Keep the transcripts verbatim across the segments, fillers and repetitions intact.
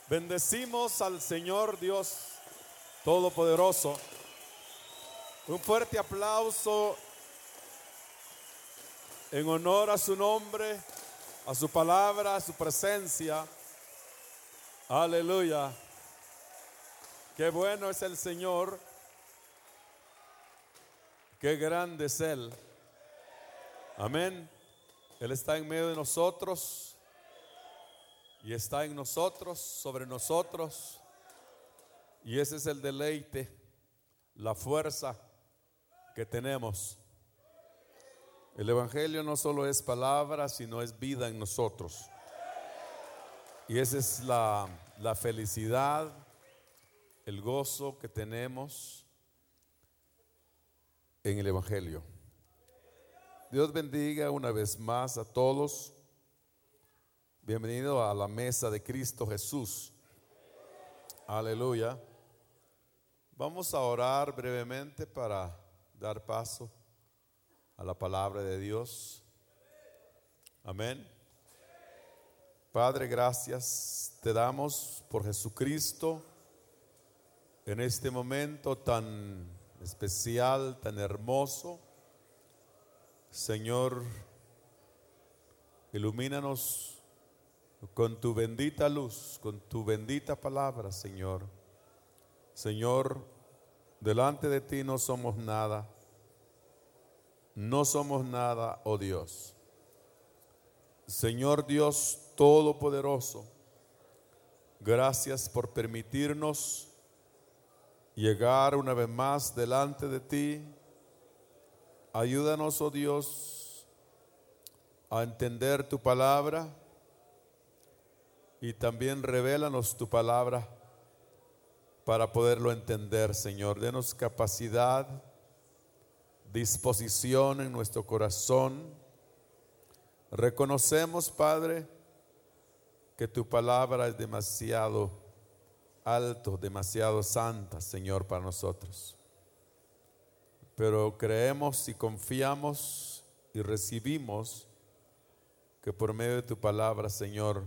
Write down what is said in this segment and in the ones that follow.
Bendecimos al Señor Dios Todopoderoso. Un fuerte aplauso en honor a su nombre, a su palabra, a su presencia. Aleluya. Qué bueno es el Señor. Qué grande es Él. Amén. Él está en medio de nosotros. Y está en nosotros, sobre nosotros. Y ese es el deleite, la fuerza que tenemos. El Evangelio no solo es palabra, sino es vida en nosotros. Y esa es la, la felicidad, el gozo que tenemos en el Evangelio. Dios bendiga una vez más a todos. Bienvenido a la mesa de Cristo Jesús. Aleluya. Vamos a orar brevemente para dar paso a la palabra de Dios. Amén. Padre, gracias te damos por Jesucristo en este momento tan especial, tan hermoso. Señor, ilumínanos con tu bendita luz, con tu bendita palabra, Señor. Señor, delante de ti no somos nada. No somos nada, oh Dios. Señor Dios Todopoderoso, gracias por permitirnos llegar una vez más delante de ti. Ayúdanos, oh Dios, a entender tu palabra. Y también revélanos tu palabra para poderlo entender, Señor. Denos capacidad, disposición en nuestro corazón. Reconocemos, Padre, que tu palabra es demasiado alto, demasiado santa, Señor, para nosotros. Pero creemos y confiamos y recibimos que por medio de tu palabra, Señor,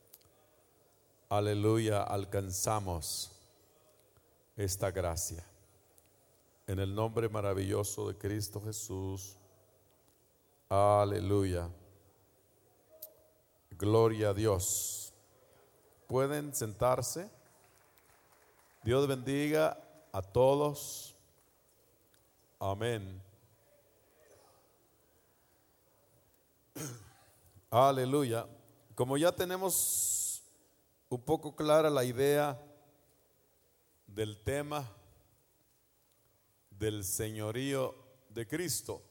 aleluya, alcanzamos esta gracia. En el nombre maravilloso de Cristo Jesús. Aleluya. Gloria a Dios. ¿Pueden sentarse? Dios bendiga a todos. Amén. Aleluya. Como ya tenemos un poco clara la idea del tema del señorío de Cristo.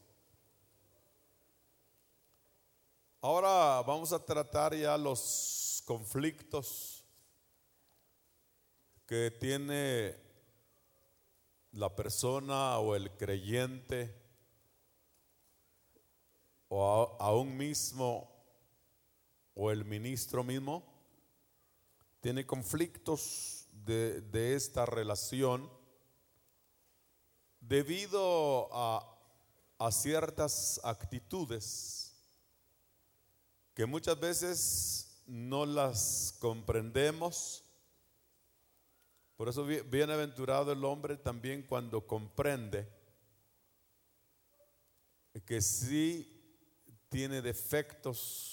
Ahora vamos a tratar ya los conflictos que tiene la persona o el creyente o aún mismo o el ministro mismo. Tiene conflictos de, de esta relación debido a, a ciertas actitudes que muchas veces no las comprendemos. Por eso bienaventurado el hombre también cuando comprende que sí tiene defectos,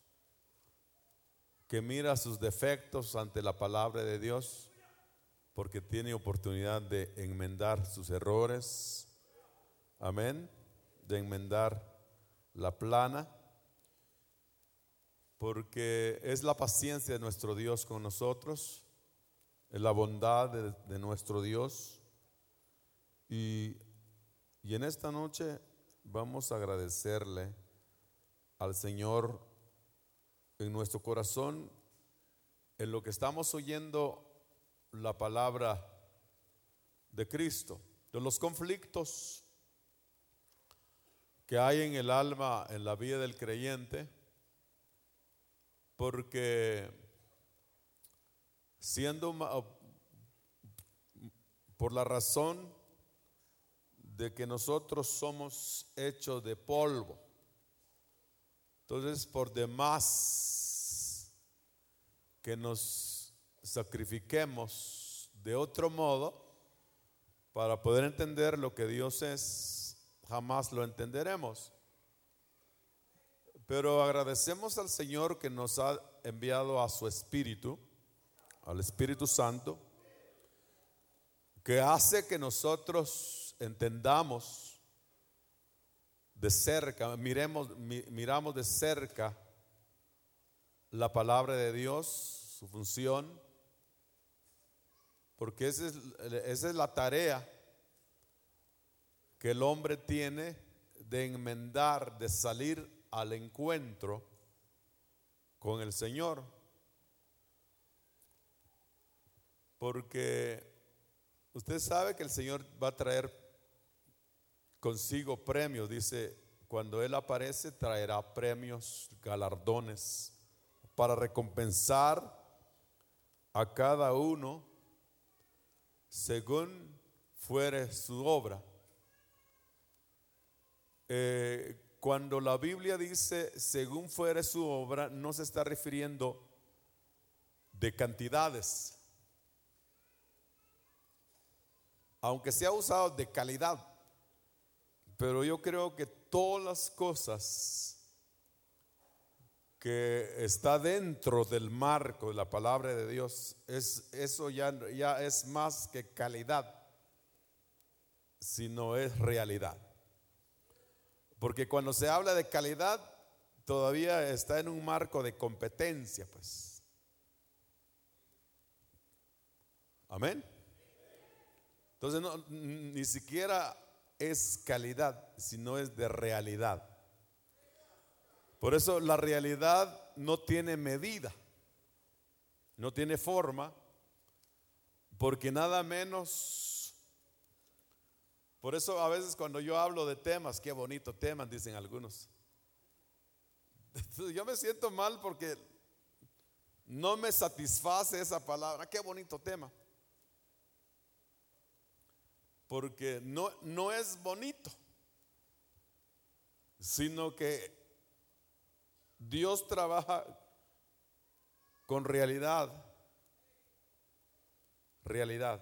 que mira sus defectos ante la palabra de Dios, porque tiene oportunidad de enmendar sus errores, amén, de enmendar la plana, porque es la paciencia de nuestro Dios con nosotros, es la bondad de, de nuestro Dios, y, y en esta noche vamos a agradecerle al Señor en nuestro corazón, en lo que estamos oyendo la palabra de Cristo, de los conflictos que hay en el alma, en la vida del creyente, porque siendo por la razón de que nosotros somos hechos de polvo, entonces por demás que nos sacrifiquemos de otro modo para poder entender lo que Dios es, jamás lo entenderemos. Pero agradecemos al Señor que nos ha enviado a su Espíritu, al Espíritu Santo, que hace que nosotros entendamos de cerca, miremos, mi, miramos de cerca la palabra de Dios, su función, porque esa es, esa es la tarea que el hombre tiene de enmendar, de salir al encuentro con el Señor. Porque usted sabe que el Señor va a traer consigo premios. Dice, cuando Él aparece traerá premios, galardones, para recompensar a cada uno según fuere su obra. Eh, Cuando la Biblia dice según fuere su obra, no se está refiriendo de cantidades, aunque se ha usado de calidad, pero yo creo que todas las cosas que está dentro del marco de la palabra de Dios, es, eso ya, ya es más que calidad, sino es realidad. Porque cuando se habla de calidad, todavía está en un marco de competencia, pues. Amén. Entonces no, ni siquiera es calidad, sino es de realidad. Por eso la realidad no tiene medida, no tiene forma, porque nada menos. Por eso a veces cuando yo hablo de temas, qué bonito temas, dicen algunos. Yo me siento mal porque no me satisface esa palabra, qué bonito tema. Porque no, no es bonito, sino que Dios trabaja con realidad, realidad.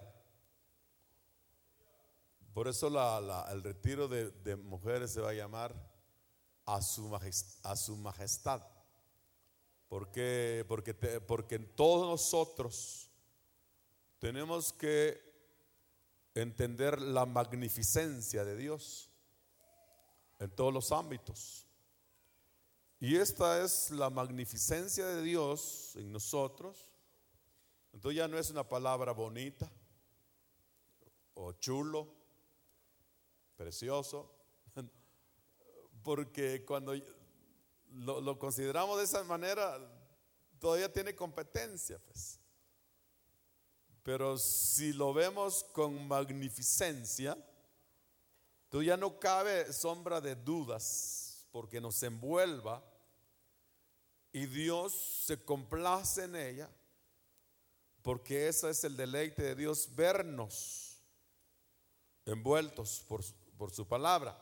Por eso la, la, el retiro de, de mujeres se va a llamar a su majestad, a su majestad. ¿Por qué? Porque, te, porque todos nosotros tenemos que entender la magnificencia de Dios en todos los ámbitos. Y esta es la magnificencia de Dios en nosotros. Entonces ya no es una palabra bonita o chulo, precioso, porque cuando lo, lo consideramos de esa manera, todavía tiene competencia, pues. Pero si lo vemos con magnificencia, entonces ya no cabe sombra de dudas, porque nos envuelva y Dios se complace en ella, porque ese es el deleite de Dios, vernos envueltos por, por su palabra.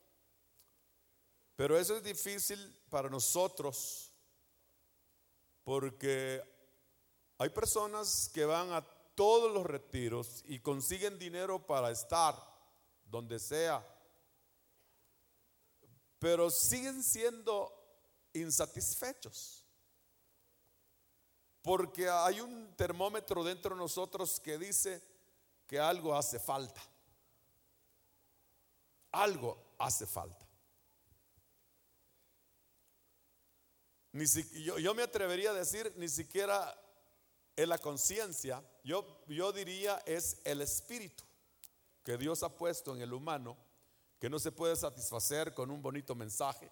Pero eso es difícil para nosotros, porque hay personas que van a todos los retiros y consiguen dinero para estar donde sea, pero siguen siendo insatisfechos, porque hay un termómetro dentro de nosotros que dice que algo hace falta. Algo hace falta. Ni si, yo, yo me atrevería a decir, ni siquiera es la conciencia, yo, yo diría es el espíritu que Dios ha puesto en el humano, que no se puede satisfacer con un bonito mensaje,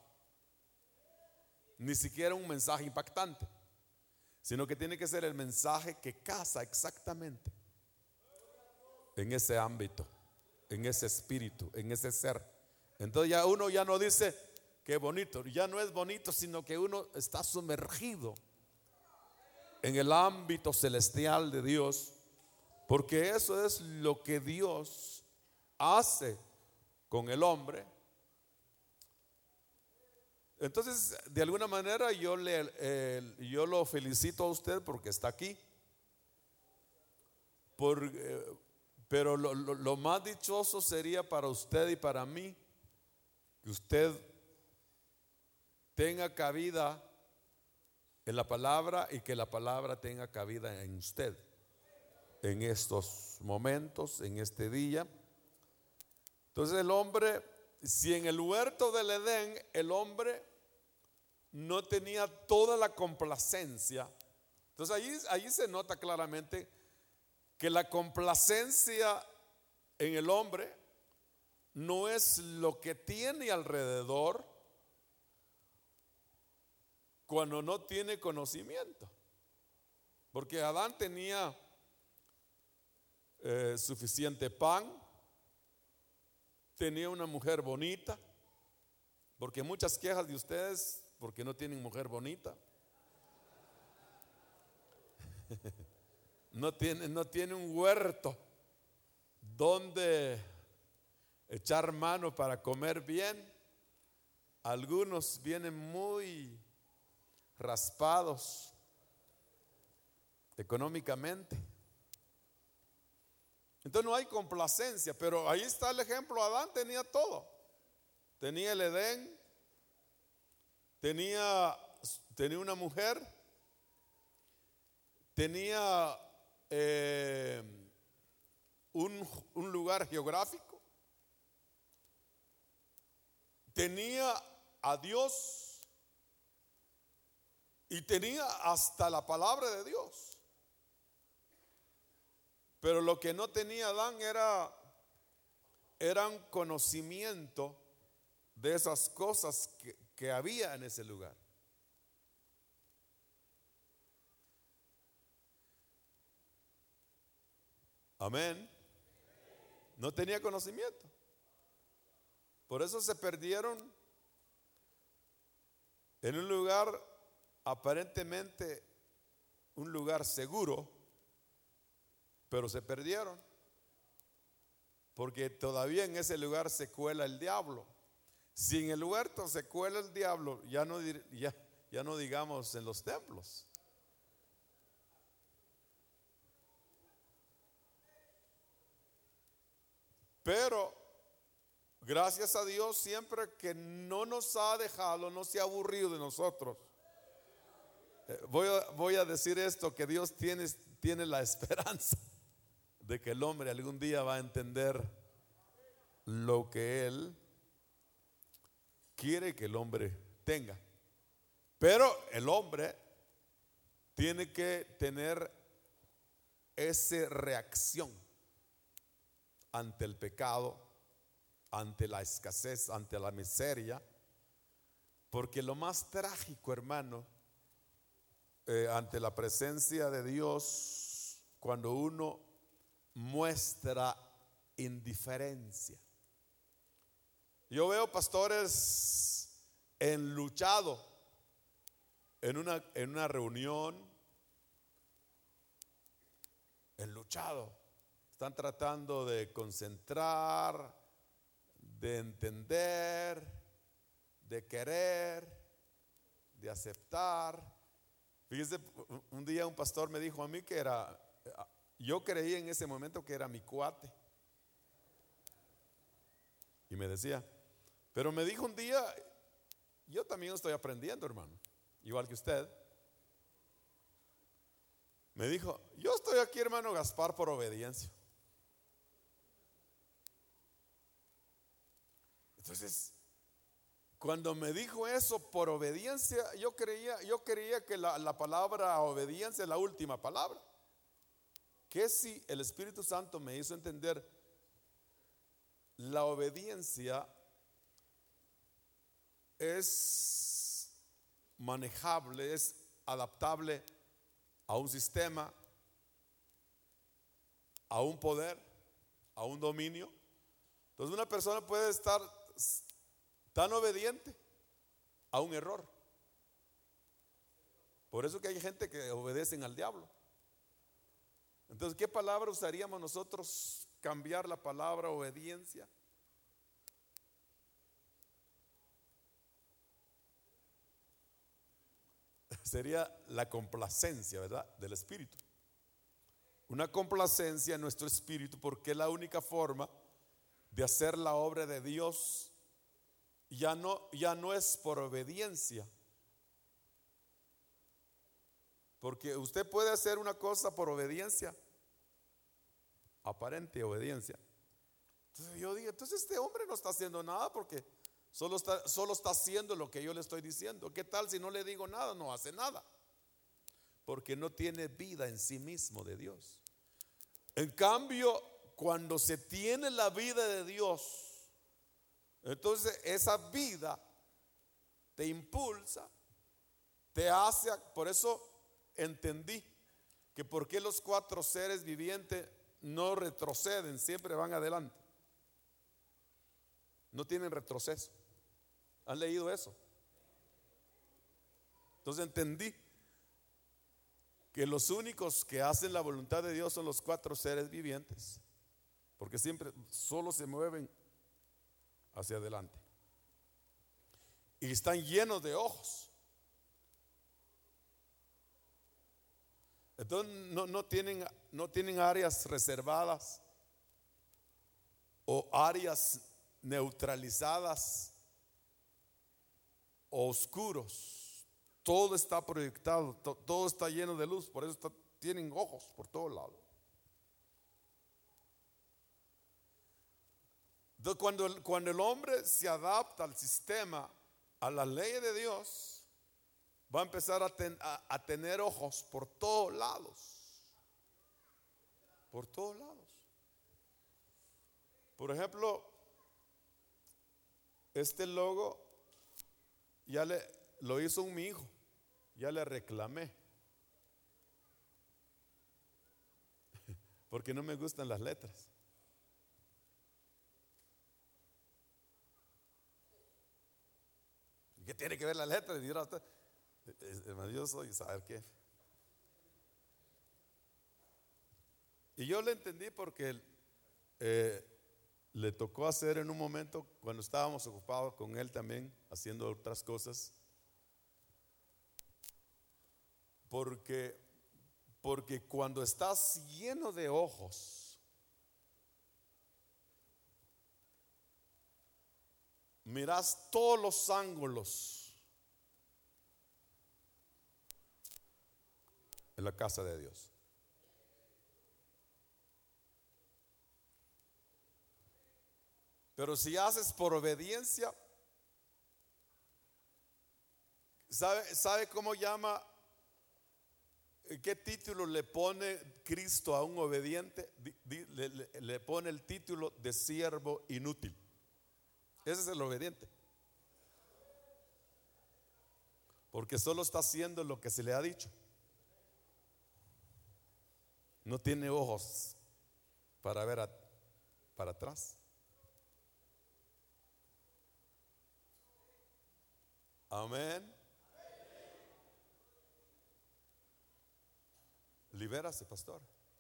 ni siquiera un mensaje impactante, sino que tiene que ser el mensaje que casa exactamente en ese ámbito, en ese espíritu, en ese ser. Entonces ya uno ya no dice qué bonito, ya no es bonito, sino que uno está sumergido en el ámbito celestial de Dios, porque eso es lo que Dios hace con el hombre. Entonces, de alguna manera yo, le, eh, yo lo felicito a usted porque está aquí, Por, eh, pero lo, lo, lo más dichoso sería para usted y para mí que usted tenga cabida en la palabra y que la palabra tenga cabida en usted en estos momentos, en este día. Entonces el hombre, si en el huerto del Edén el hombre no tenía toda la complacencia, entonces allí, allí se nota claramente que la complacencia en el hombre no es lo que tiene alrededor cuando no tiene conocimiento. Porque Adán tenía eh, suficiente pan, tenía una mujer bonita, porque muchas quejas de ustedes porque no tienen mujer bonita. No tiene, no tiene un huerto donde echar mano para comer bien. Algunos vienen muy raspados económicamente. Entonces no hay complacencia, pero ahí está el ejemplo. Adán tenía todo. Tenía el Edén, tenía, tenía una mujer, tenía eh, un, un lugar geográfico, tenía a Dios y tenía hasta la palabra de Dios. Pero lo que no tenía Adán era, era un conocimiento de esas cosas que, que había en ese lugar. Amén. No tenía conocimiento. Por eso se perdieron en un lugar aparentemente un lugar seguro, pero se perdieron porque todavía en ese lugar se cuela el diablo. Si en el huerto se cuela el diablo, ya no, ya, ya no digamos en los templos. Pero gracias a Dios, siempre que no nos ha dejado, no se ha aburrido de nosotros. Eh, voy, a, voy a decir esto, que Dios tiene, tiene la esperanza de que el hombre algún día va a entender lo que Él quiere que el hombre tenga. Pero el hombre tiene que tener esa reacción ante el pecado, ante la escasez, ante la miseria. Porque lo más trágico, hermano, eh, ante la presencia de Dios, cuando uno muestra indiferencia. Yo veo pastores enluchados en una, en una reunión, enluchados. Están tratando de concentrar, de entender, de querer, de aceptar. Fíjese, un día un pastor me dijo a mí que era, yo creí en ese momento que era mi cuate. Y me decía, pero me dijo un día, yo también estoy aprendiendo, hermano, igual que usted. Me dijo, yo estoy aquí, hermano Gaspar, por obediencia. Entonces, cuando me dijo eso por obediencia, yo creía, yo creía que la, la palabra obediencia es la última palabra. Que si el Espíritu Santo me hizo entender, la obediencia es manejable, es adaptable a un sistema, a un poder, a un dominio. Entonces una persona puede estar tan obediente a un error. Por eso que hay gente que obedecen al diablo. Entonces, ¿qué palabra usaríamos nosotros cambiar la palabra obediencia? Sería la complacencia, ¿verdad? Del espíritu. una complacencia en nuestro espíritu, porque es la única forma de hacer la obra de Dios. Ya no, ya no es por obediencia, porque usted puede hacer una cosa por obediencia, aparente obediencia. Entonces yo dije, entonces este hombre no está haciendo nada, porque solo está, solo está haciendo lo que yo le estoy diciendo. ¿Qué tal si no le digo nada? No hace nada, porque no tiene vida en sí mismo de Dios. En cambio, cuando se tiene la vida de Dios, entonces esa vida te impulsa, te hace. Por eso entendí que por qué los cuatro seres vivientes no retroceden, siempre van adelante, no tienen retroceso. ¿Han leído eso? Entonces entendí que los únicos que hacen la voluntad de Dios son los cuatro seres vivientes, porque siempre solo se mueven hacia adelante y están llenos de ojos. Entonces no, no tienen, no tienen áreas reservadas o áreas neutralizadas o oscuros. Todo está proyectado, to, todo está lleno de luz. Por eso está, tienen ojos por todos lados. Entonces cuando el, cuando el hombre se adapta al sistema, a la ley de Dios, va a empezar a, ten, a, a tener ojos por todos lados. Por todos lados. Por ejemplo, este logo ya le, lo hizo un mi hijo, ya le reclamé, porque no me gustan las letras. ¿Qué tiene que ver la letra? Yo soy, ¿saber qué? Y yo le entendí porque eh, le tocó hacer en un momento cuando estábamos ocupados con él también haciendo otras cosas, porque porque cuando estás lleno de ojos, miras todos los ángulos en la casa de Dios. Pero si haces por obediencia, ¿sabe, sabe cómo llama, qué título le pone Cristo a un obediente? Le, le, le pone el título de siervo inútil. Ese es el obediente, porque solo está haciendo lo que se le ha dicho. No tiene ojos para ver a, para atrás. Amén. Libérase, pastor.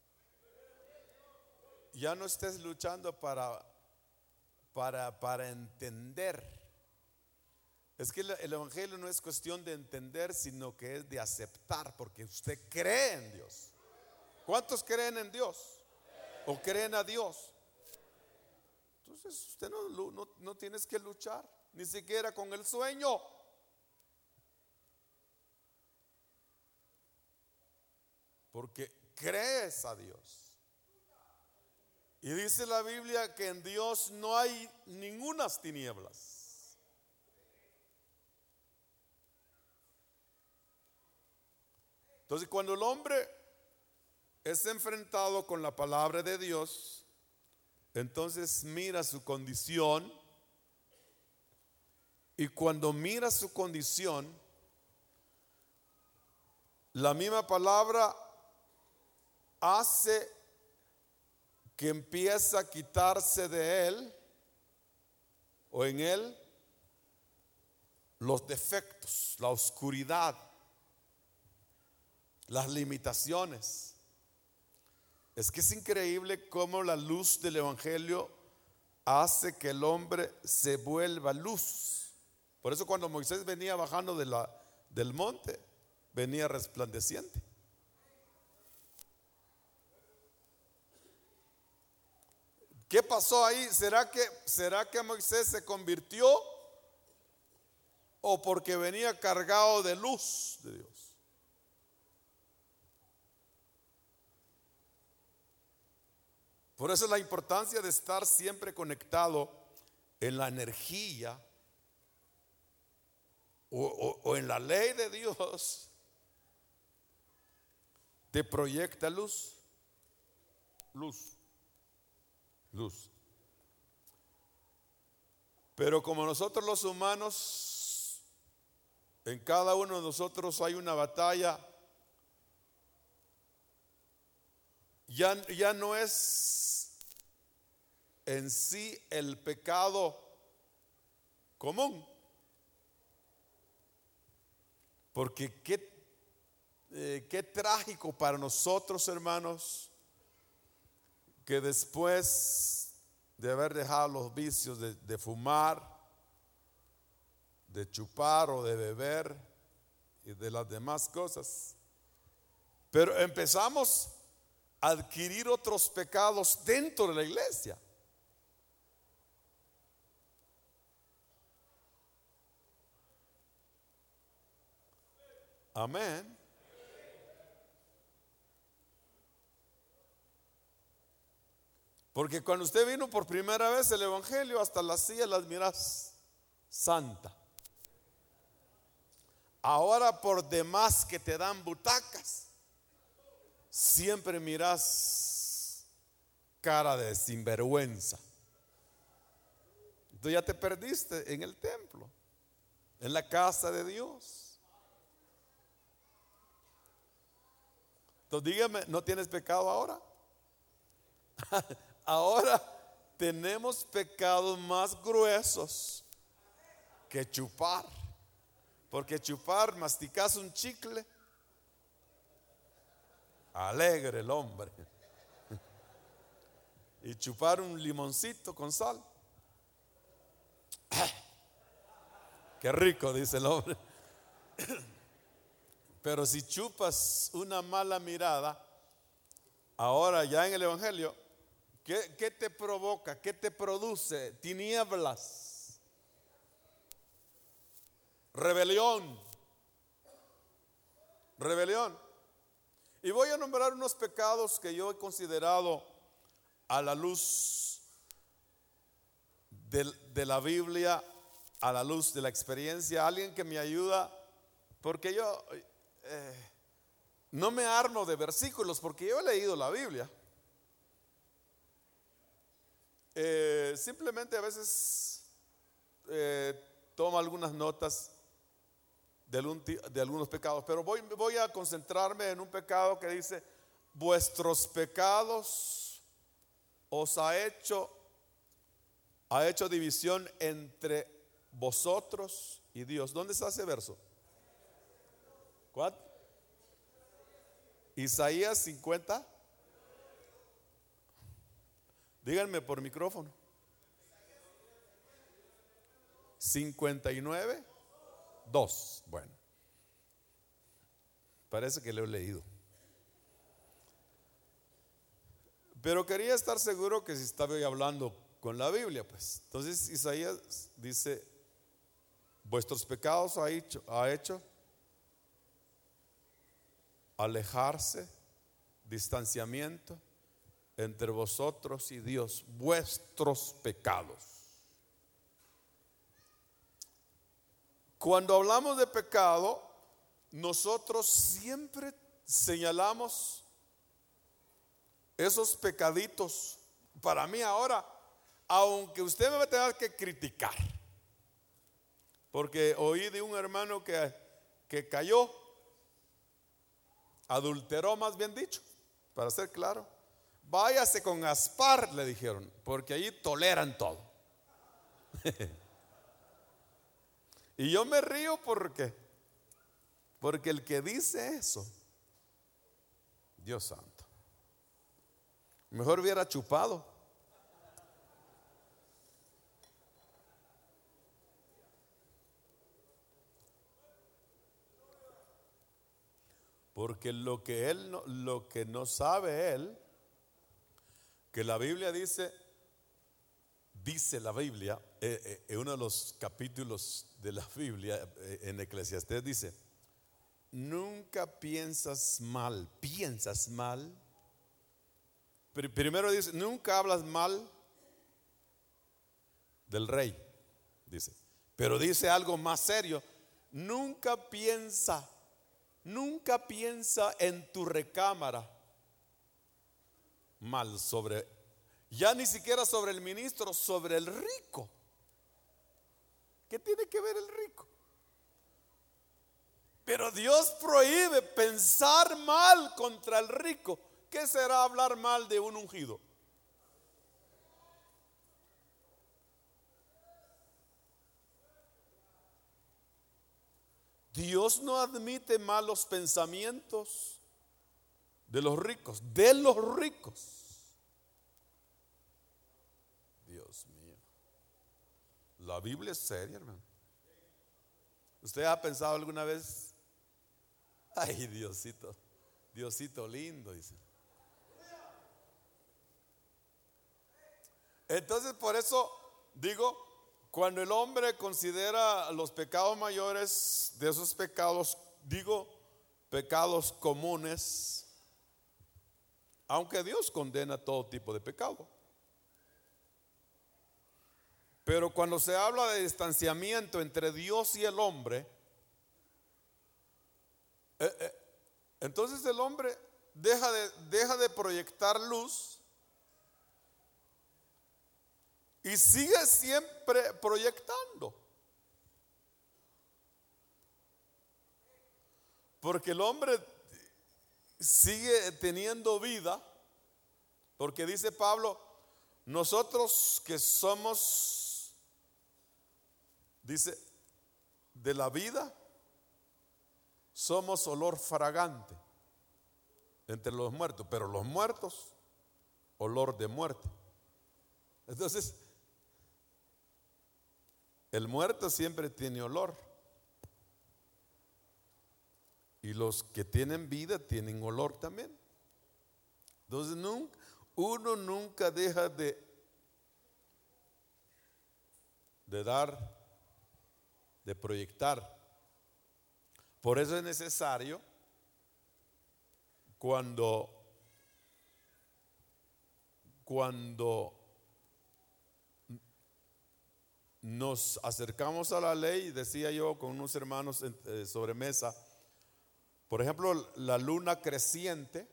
Ya no estés luchando para, para, para entender. Es que el, el evangelio no es cuestión de entender, sino que es de aceptar, porque usted cree en Dios. ¿Cuántos creen en Dios? ¿O creen a Dios? Entonces usted no, no, no tienes que luchar, ni siquiera con el sueño. Porque crees a Dios. Y dice la Biblia que en Dios no hay ningunas tinieblas. Entonces cuando el hombre es enfrentado con la palabra de Dios, entonces mira su condición, y cuando mira su condición, la misma palabra hace que empiece a quitarse de él o en él los defectos, la oscuridad, las limitaciones. Es que es increíble cómo la luz del evangelio hace que el hombre se vuelva luz. Por eso cuando Moisés venía bajando de la, del monte, venía resplandeciente. ¿Qué pasó ahí? ¿Será que, será que Moisés se convirtió o porque venía cargado de luz de Dios? Por eso es la importancia de estar siempre conectado en la energía o, o, o en la ley de Dios. Te proyecta luz, luz, luz. Pero como nosotros los humanos, en cada uno de nosotros hay una batalla. Ya, ya no es en sí el pecado común, porque qué, eh, qué trágico para nosotros, hermanos, que después de haber dejado los vicios de, de fumar, de chupar o de beber y de las demás cosas, pero empezamos a adquirir otros pecados dentro de la iglesia. Amén. Porque cuando usted vino por primera vez el evangelio, hasta las sillas las miras santa. Ahora por demás que te dan butacas, siempre miras cara de sinvergüenza. Entonces ya te perdiste en el templo, en la casa de Dios. Entonces dígame, ¿no tienes pecado ahora? Ahora tenemos pecados más gruesos que chupar. Porque chupar, masticas un chicle, alegre el hombre. Y chupar un limoncito con sal, qué rico, dice el hombre. Pero si chupas una mala mirada, ahora ya en el evangelio, ¿qué, qué te provoca? ¿Qué te produce? Tinieblas, rebelión, rebelión. Y voy a nombrar unos pecados que yo he considerado a la luz de, de la Biblia, a la luz de la experiencia. Alguien que me ayuda, porque yo eh, no me armo de versículos, porque yo he leído la Biblia. Eh, simplemente a veces eh, tomo algunas notas de, algún, de algunos pecados, pero voy, voy a concentrarme en un pecado que dice: vuestros pecados os ha hecho, ha hecho división entre vosotros y Dios. ¿Dónde está ese verso? ¿Cuál? Isaías cincuenta. Díganme por micrófono. cincuenta y nueve, dos. Bueno, parece que lo he leído. Pero quería estar seguro que si estaba yo hablando con la Biblia, pues. Entonces Isaías dice: vuestros pecados ha hecho, ha hecho alejarse, distanciamiento entre vosotros y Dios, vuestros pecados. Cuando hablamos de pecado, nosotros siempre señalamos esos pecaditos. Para mí ahora, aunque usted me va a tener que criticar, porque oí de un hermano que, que cayó, adulteró, más bien dicho, para ser claro. Váyase con Aspar, le dijeron, porque allí toleran todo. Y yo me río porque, porque el que dice eso, Dios santo, mejor hubiera chupado. Porque lo que él no, lo que no sabe él, que la Biblia dice dice la Biblia, eh, eh, en uno de los capítulos de la Biblia, eh, en Eclesiastés dice: nunca piensas mal, piensas mal. Pr- Primero dice, nunca hablas mal del rey, dice. Pero dice algo más serio: nunca piensa, nunca piensa en tu recámara mal sobre, ya ni siquiera sobre el ministro, sobre el rico. ¿Qué tiene que ver el rico? Pero Dios prohíbe pensar mal contra el rico. ¿Qué será hablar mal de un ungido? Dios no admite malos pensamientos de los ricos, de los ricos. Dios mío, la Biblia es seria, hermano. ¿Usted ha pensado alguna vez? Ay, Diosito, Diosito lindo, dice. Entonces, por eso digo, cuando el hombre considera los pecados mayores, de esos pecados, digo, pecados comunes, aunque Dios condena todo tipo de pecado. Pero cuando se habla de distanciamiento entre Dios y el hombre, eh, eh, entonces el hombre deja de, deja de proyectar luz y sigue siempre proyectando. Porque el hombre sigue teniendo vida, porque dice Pablo, nosotros que somos, dice, de la vida, somos olor fragante entre los muertos, pero los muertos, olor de muerte. Entonces, el muerto siempre tiene olor, y los que tienen vida tienen olor también. Entonces nunca, uno nunca deja de, de dar, de proyectar. Por eso es necesario, cuando, cuando nos acercamos a la ley, decía yo con unos hermanos eh, sobre mesa, por ejemplo, la luna creciente,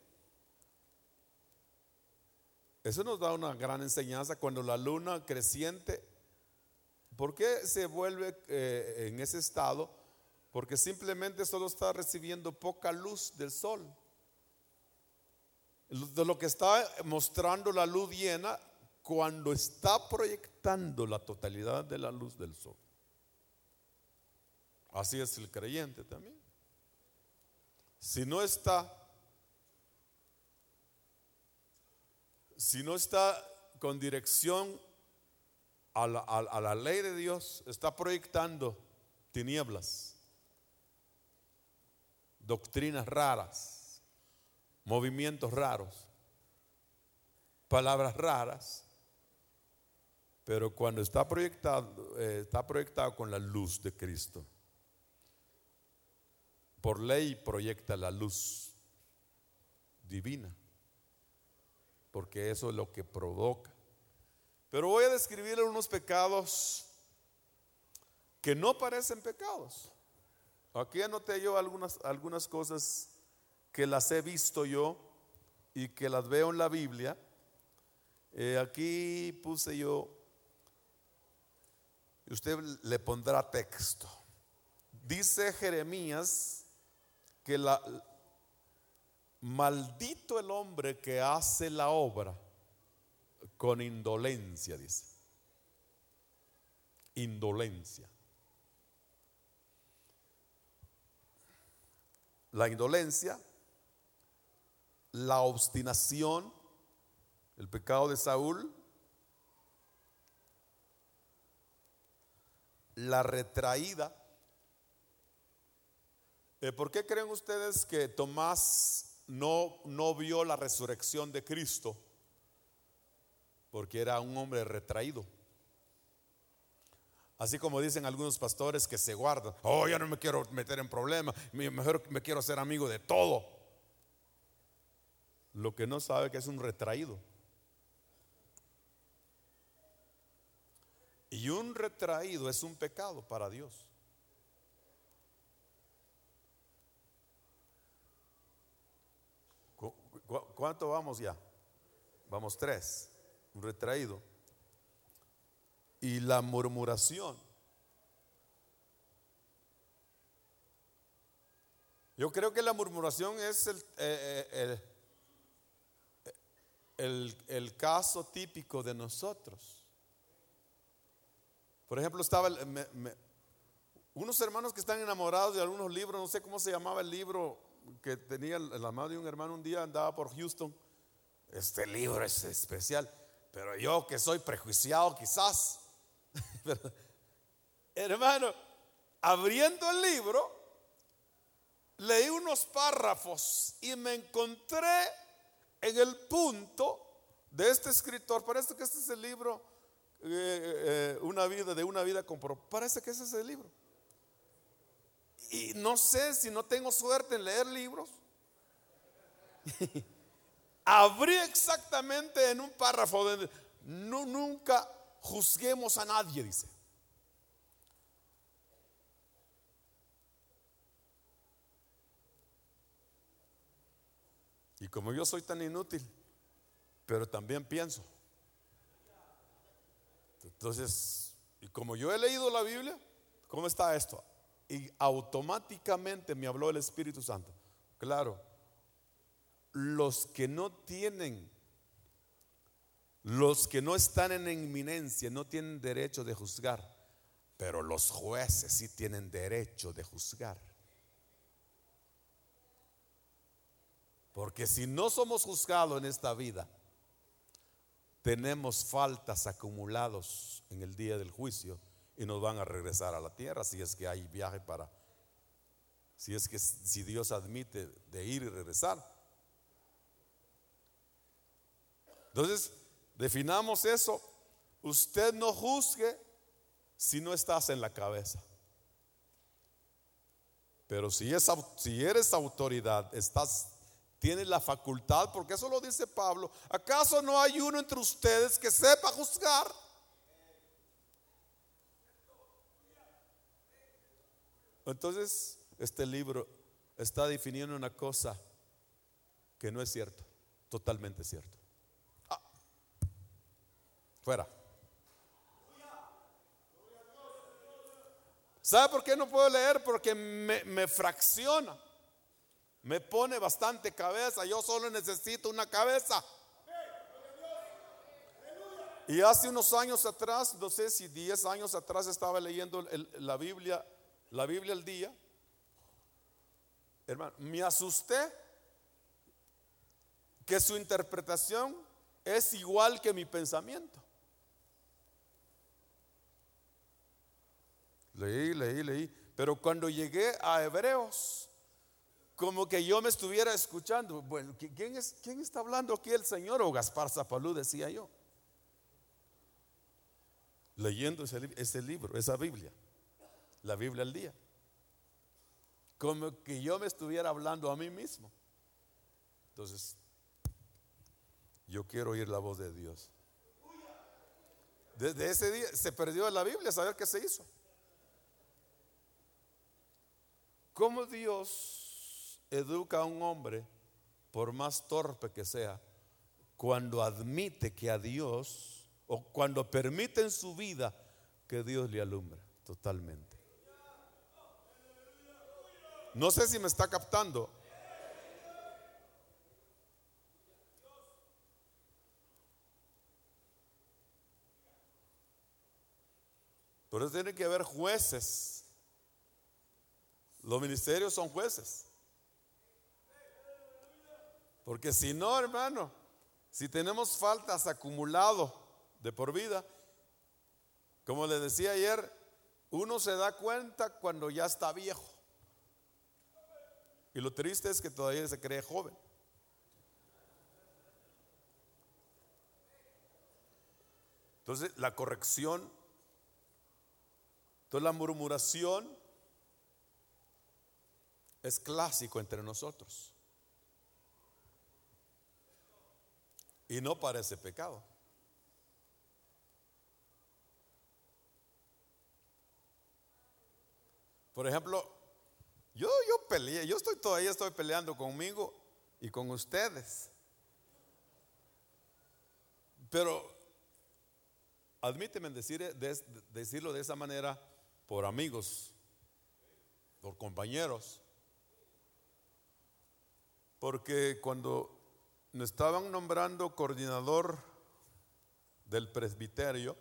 eso nos da una gran enseñanza. Cuando la luna creciente, ¿por qué se vuelve eh, en ese estado? Porque simplemente solo está recibiendo poca luz del sol. De lo que está mostrando la luz llena, cuando está proyectando la totalidad de la luz del sol. Así es el creyente también. Si no está, si no está con dirección a la, a, a la ley de Dios, está proyectando tinieblas, doctrinas raras, movimientos raros, palabras raras. Pero cuando está proyectado, eh, está proyectado con la luz de Cristo, por ley proyecta la luz divina, porque eso es lo que provoca. Pero voy a describir unos pecados que no parecen pecados. Aquí anoté yo algunas, algunas cosas que las he visto yo y que las veo en la Biblia. Eh, aquí puse yo, y usted le pondrá texto. Dice Jeremías que la, maldito el hombre que hace la obra con indolencia, dice. Indolencia. La indolencia, la obstinación, el pecado de Saúl, la retraída. Eh, ¿Por qué creen ustedes que Tomás no, no vio la resurrección de Cristo? Porque era un hombre retraído. Así como dicen algunos pastores que se guardan. Oh, ya no me quiero meter en problemas, mejor me quiero ser amigo de todo. Lo que no sabe que es un retraído. Y un retraído es un pecado para Dios. ¿Cu- cu- ¿Cuánto vamos ya? Vamos tres. Un retraído. Y la murmuración. Yo creo que la murmuración es el, eh, el, el, el caso típico de nosotros. Por ejemplo, estaba el, me, me, unos hermanos que están enamorados de algunos libros. No sé cómo se llamaba el libro que tenía la mano de un hermano. Un día andaba por Houston. Este libro es especial, pero yo que soy prejuiciado quizás. Pero, hermano, abriendo el libro, leí unos párrafos y me encontré en el punto de este escritor. Parece que este es el libro, eh, eh, una vida de una vida con propósito. Parece que ese es el libro. Y no sé si no tengo suerte en leer libros. Abrí exactamente en un párrafo donde no, nunca juzguemos a nadie, dice. Y como yo soy tan inútil, pero también pienso. Entonces, y como yo he leído la Biblia, ¿cómo está esto? Y automáticamente me habló el Espíritu Santo. Claro, los que no tienen, los que no están en inminencia no tienen derecho de juzgar, pero los jueces sí tienen derecho de juzgar. Porque si no somos juzgados en esta vida, tenemos faltas acumulados en el día del juicio y nos van a regresar a la tierra, si es que hay viaje para, si es que si Dios admite de ir y regresar. Entonces, definamos eso. Usted no juzgue si no estás en la cabeza. Pero si, es, si eres autoridad, estás, tienes la facultad, porque eso lo dice Pablo. ¿Acaso no hay uno entre ustedes que sepa juzgar? Entonces, este libro está definiendo una cosa que no es cierto, totalmente cierto. Ah, fuera. ¿Sabe por qué no puedo leer? Porque me, me fracciona, me pone bastante cabeza. Yo solo necesito una cabeza. Y hace unos años atrás, no sé si diez años atrás, estaba leyendo el, la Biblia, la Biblia al día. Hermano, me asusté que su interpretación es igual que mi pensamiento. Leí, leí, leí. Pero cuando llegué a Hebreos, como que yo me estuviera escuchando. Bueno, ¿quién, es, quién está hablando aquí? ¿El Señor o Gaspar Zapalú? Decía yo, leyendo ese, ese libro, esa Biblia, la Biblia al día. Como que yo me estuviera hablando a mí mismo. Entonces, yo quiero oír la voz de Dios. Desde ese día se perdió la Biblia, saber qué se hizo. ¿Cómo Dios educa a un hombre, por más torpe que sea, cuando admite que a Dios, o cuando permite en su vida que Dios le alumbre totalmente? No sé si me está captando. Por eso tiene que haber jueces. Los ministerios son jueces. Porque si no, hermano, si tenemos faltas acumulado de por vida, como le decía ayer, uno se da cuenta cuando ya está viejo. Y lo triste es que todavía se cree joven. Entonces, la corrección Entonces la murmuración es clásico entre nosotros y no parece pecado. Por ejemplo, yo, yo peleé, yo estoy todavía estoy peleando conmigo y con ustedes. Pero admíteme decir, de, decirlo de esa manera por amigos, por compañeros. Porque cuando me estaban nombrando coordinador del presbiterio,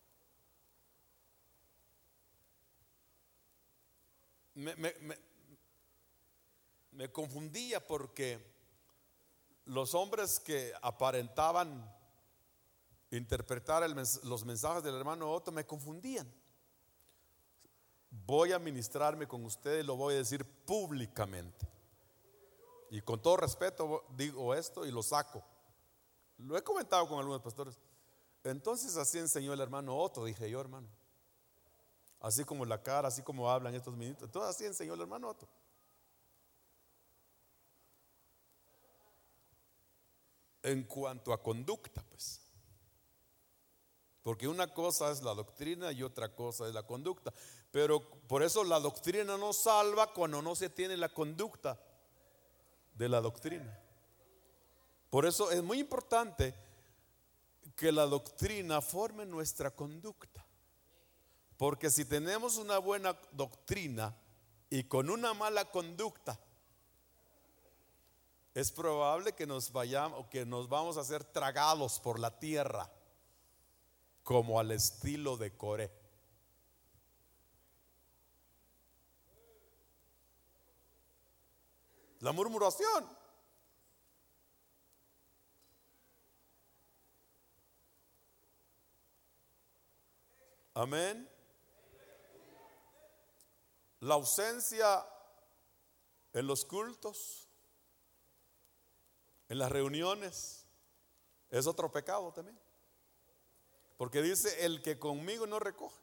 me, me, me, me confundía porque los hombres que aparentaban interpretar el, los mensajes del hermano Otto me confundían. Voy a ministrarme con ustedes, lo voy a decir públicamente. Y con todo respeto digo esto y lo saco. Lo he comentado con algunos pastores. Entonces así enseñó el hermano Otto, dije yo, hermano. Así como la cara, así como hablan estos ministros. Entonces así enseñó el hermano Otto. En cuanto a conducta, pues. Porque una cosa es la doctrina y otra cosa es la conducta. Pero por eso la doctrina no salva cuando no se tiene la conducta de la doctrina. Por eso es muy importante que la doctrina forme nuestra conducta. Porque si tenemos una buena doctrina y con una mala conducta, es probable que nos vayamos o que nos vamos a ser tragados por la tierra, como al estilo de Coré. La murmuración. Amén. La ausencia en los cultos, en las reuniones, es otro pecado también. Porque dice, el que conmigo no recoge.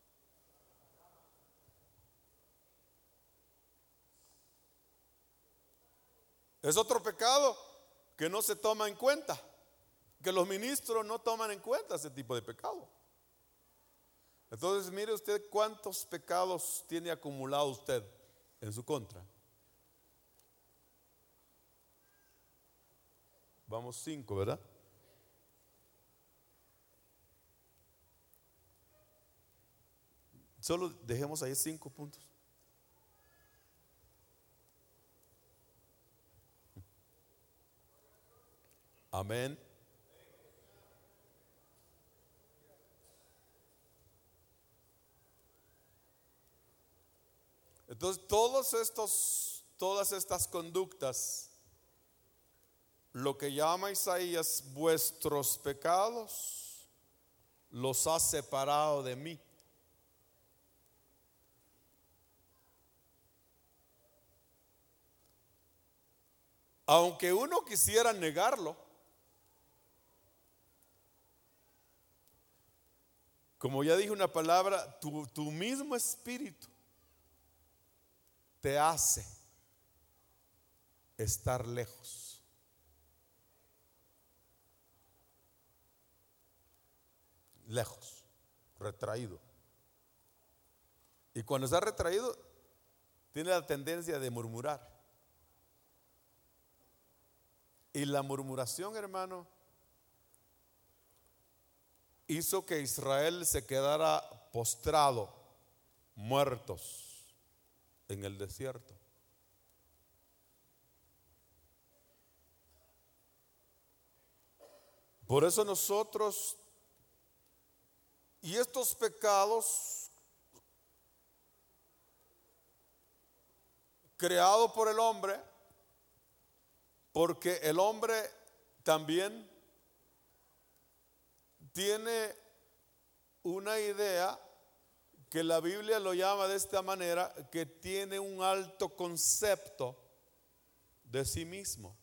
Es otro pecado que no se toma en cuenta, que los ministros no toman en cuenta ese tipo de pecado. Entonces mire usted cuántos pecados tiene acumulado usted en su contra. Vamos cinco, ¿verdad? Solo dejemos ahí cinco puntos. Amén. Entonces, todos estos, todas estas conductas, lo que llama Isaías, vuestros pecados los ha separado de mí. Aunque uno quisiera negarlo, como ya dije una palabra, tu, tu mismo espíritu te hace estar lejos. Lejos, retraído. Y cuando está retraído, tiene la tendencia de murmurar. Y la murmuración, hermano, hizo que Israel se quedara postrado, muertos en el desierto. Por eso nosotros, y estos pecados creados por el hombre, porque el hombre también tiene una idea que la Biblia lo llama de esta manera, que tiene un alto concepto de sí mismo.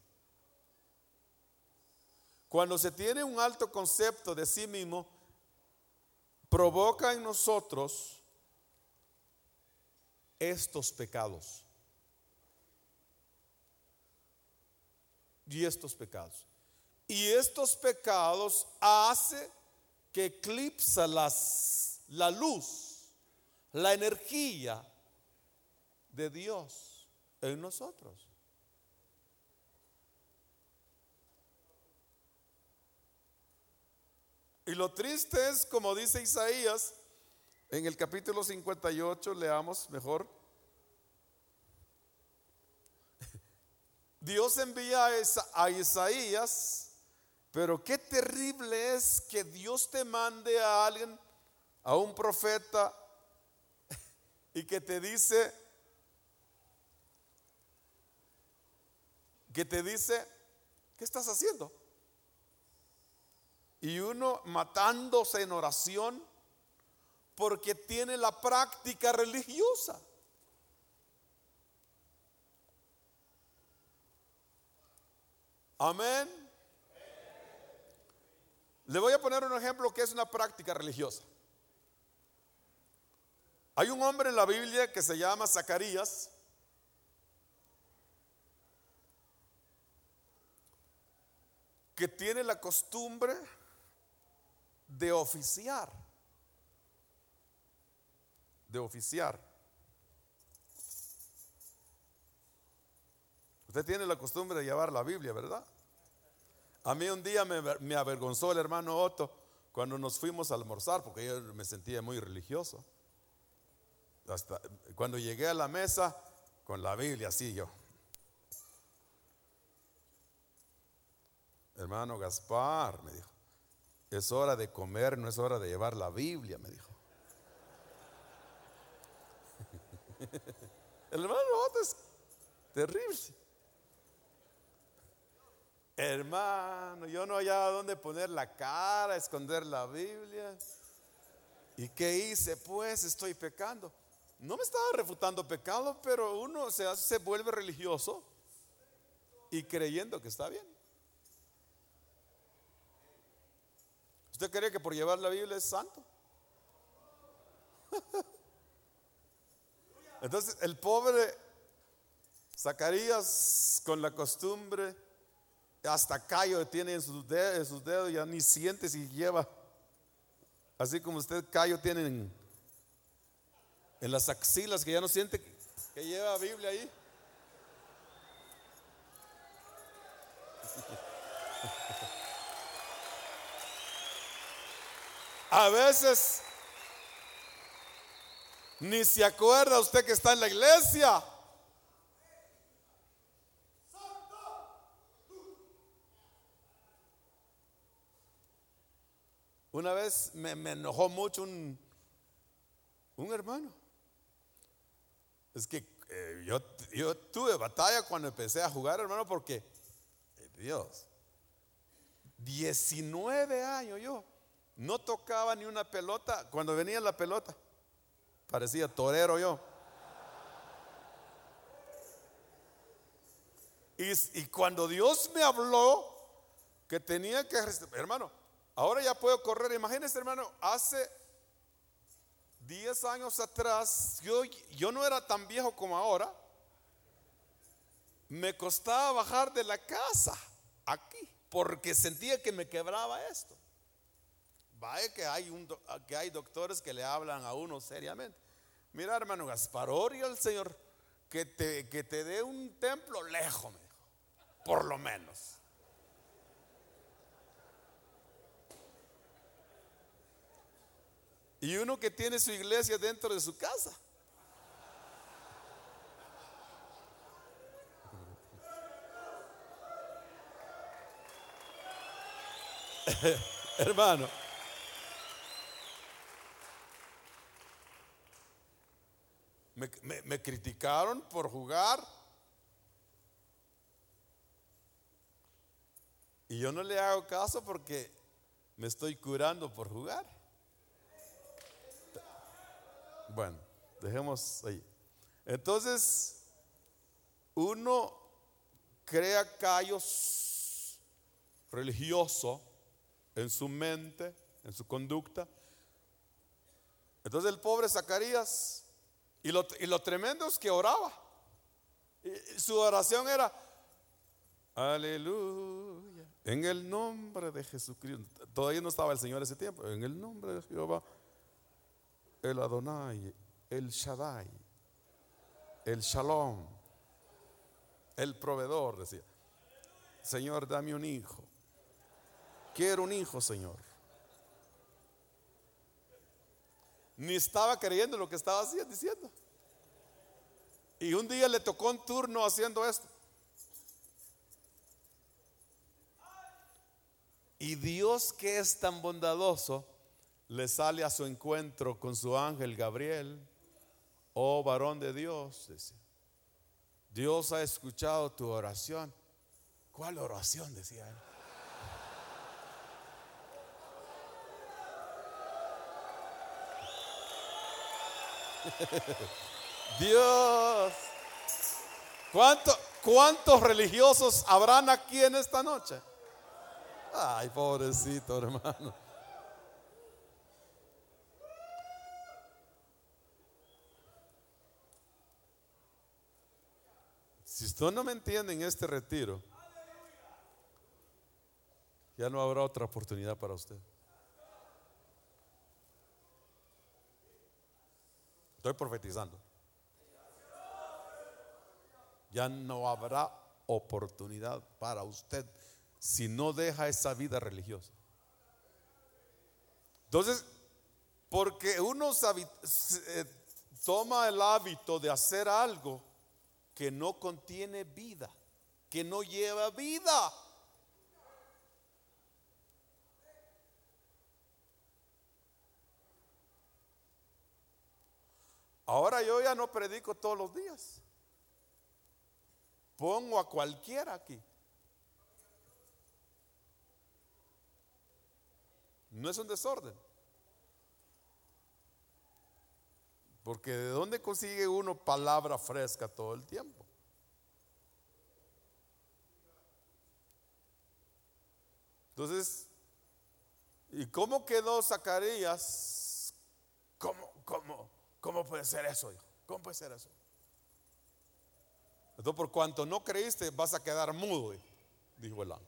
Cuando se tiene un alto concepto de sí mismo, provoca en nosotros estos pecados. Y estos pecados. Y estos pecados hace que eclipsa las, la luz, la energía de Dios en nosotros. Y lo triste es, como dice Isaías en el capítulo cincuenta y ocho, leamos mejor. Dios envía a Isaías, pero qué terrible es que Dios te mande a alguien, a un profeta, y que te dice, que te dice, ¿qué estás haciendo? Y uno matándose en oración porque tiene la práctica religiosa. Amén. Le voy a poner un ejemplo que es una práctica religiosa. Hay un hombre en la Biblia que se llama Zacarías, que tiene la costumbre de oficiar, de oficiar. Usted tiene la costumbre de llevar la Biblia, ¿verdad? A mí un día me, me avergonzó el hermano Otto cuando nos fuimos a almorzar, porque yo me sentía muy religioso. Hasta cuando llegué a la mesa con la Biblia, así yo. Hermano Gaspar, me dijo, es hora de comer, no es hora de llevar la Biblia, me dijo. El hermano Otto es terrible. Hermano, yo no hallaba dónde poner la cara, esconder la Biblia. ¿Y qué hice? Pues estoy pecando. No me estaba refutando pecado, pero uno se, hace, se vuelve religioso y creyendo que está bien. ¿Usted cree que por llevar la Biblia es santo? Entonces el pobre Zacarías, con la costumbre, hasta callo tiene en sus dedos, en sus dedos, ya ni siente si lleva. Así como usted callo tiene en, en las axilas, que ya no siente que, que lleva Biblia ahí. A veces ni se acuerda usted que está en la iglesia. Una vez me, me enojó mucho un, un hermano. Es que eh, yo, yo tuve batalla cuando empecé a jugar, hermano, porque eh, Dios, diecinueve años yo no tocaba ni una pelota. Cuando venía la pelota parecía torero yo. Y, y cuando Dios me habló que tenía que, hermano, ahora ya puedo correr. Imagínese, hermano, hace diez años atrás, yo, yo no era tan viejo como ahora. Me costaba bajar de la casa aquí porque sentía que me quebraba esto. Vaya que hay, un, que hay doctores que le hablan a uno seriamente. Mira, hermano Gaspar, ore al Señor que te, que te dé un templo lejos, me dijo, por lo menos. Y uno que tiene su iglesia dentro de su casa. Hermano, me, me, me criticaron por jugar y yo no le hago caso porque me estoy curando por jugar. Bueno, dejemos ahí. Entonces, uno crea callos religiosos en su mente, en su conducta. Entonces el pobre Zacarías Y lo, y lo tremendo es que oraba. Y su oración era: aleluya, en el nombre de Jesucristo. Todavía no estaba el Señor ese tiempo. En el nombre de Jehová, el Adonai, el Shaddai, el Shalom, el proveedor, decía: Señor, dame un hijo. Quiero un hijo, Señor. Ni estaba creyendo lo que estaba diciendo. Y un día le tocó un turno haciendo esto. Y Dios, que es tan bondadoso, le sale a su encuentro con su ángel Gabriel. Oh varón de Dios, decía, Dios ha escuchado tu oración. ¿Cuál oración? Decía él. Dios, ¿cuánto, ¿cuántos religiosos habrán aquí en esta noche? Ay, pobrecito hermano. Si usted no me entiende en este retiro, ya no habrá otra oportunidad para usted. Estoy profetizando. Ya no habrá oportunidad para usted si no deja esa vida religiosa. Entonces, porque uno eh, toma el hábito de hacer algo que no contiene vida, que no lleva vida. Ahora yo ya no predico todos los días. Pongo a cualquiera aquí. No es un desorden. Porque ¿de dónde consigue uno palabra fresca todo el tiempo? Entonces, ¿y cómo quedó Zacarías? ¿Cómo, cómo, cómo puede ser eso, hijo? ¿Cómo puede ser eso? Entonces, por cuanto no creíste, vas a quedar mudo, dijo el ángel.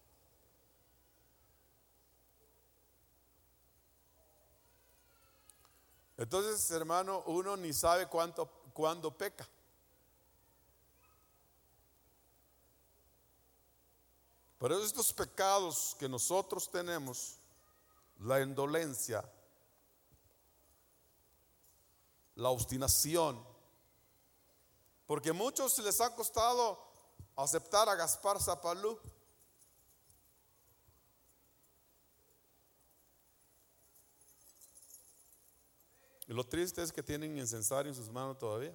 Entonces, hermano, uno ni sabe cuánto, cuándo peca. Pero estos pecados que nosotros tenemos, la indolencia, la obstinación, porque a muchos les ha costado aceptar a Gaspar Zapalú. Y lo triste es que tienen incensario en sus manos todavía.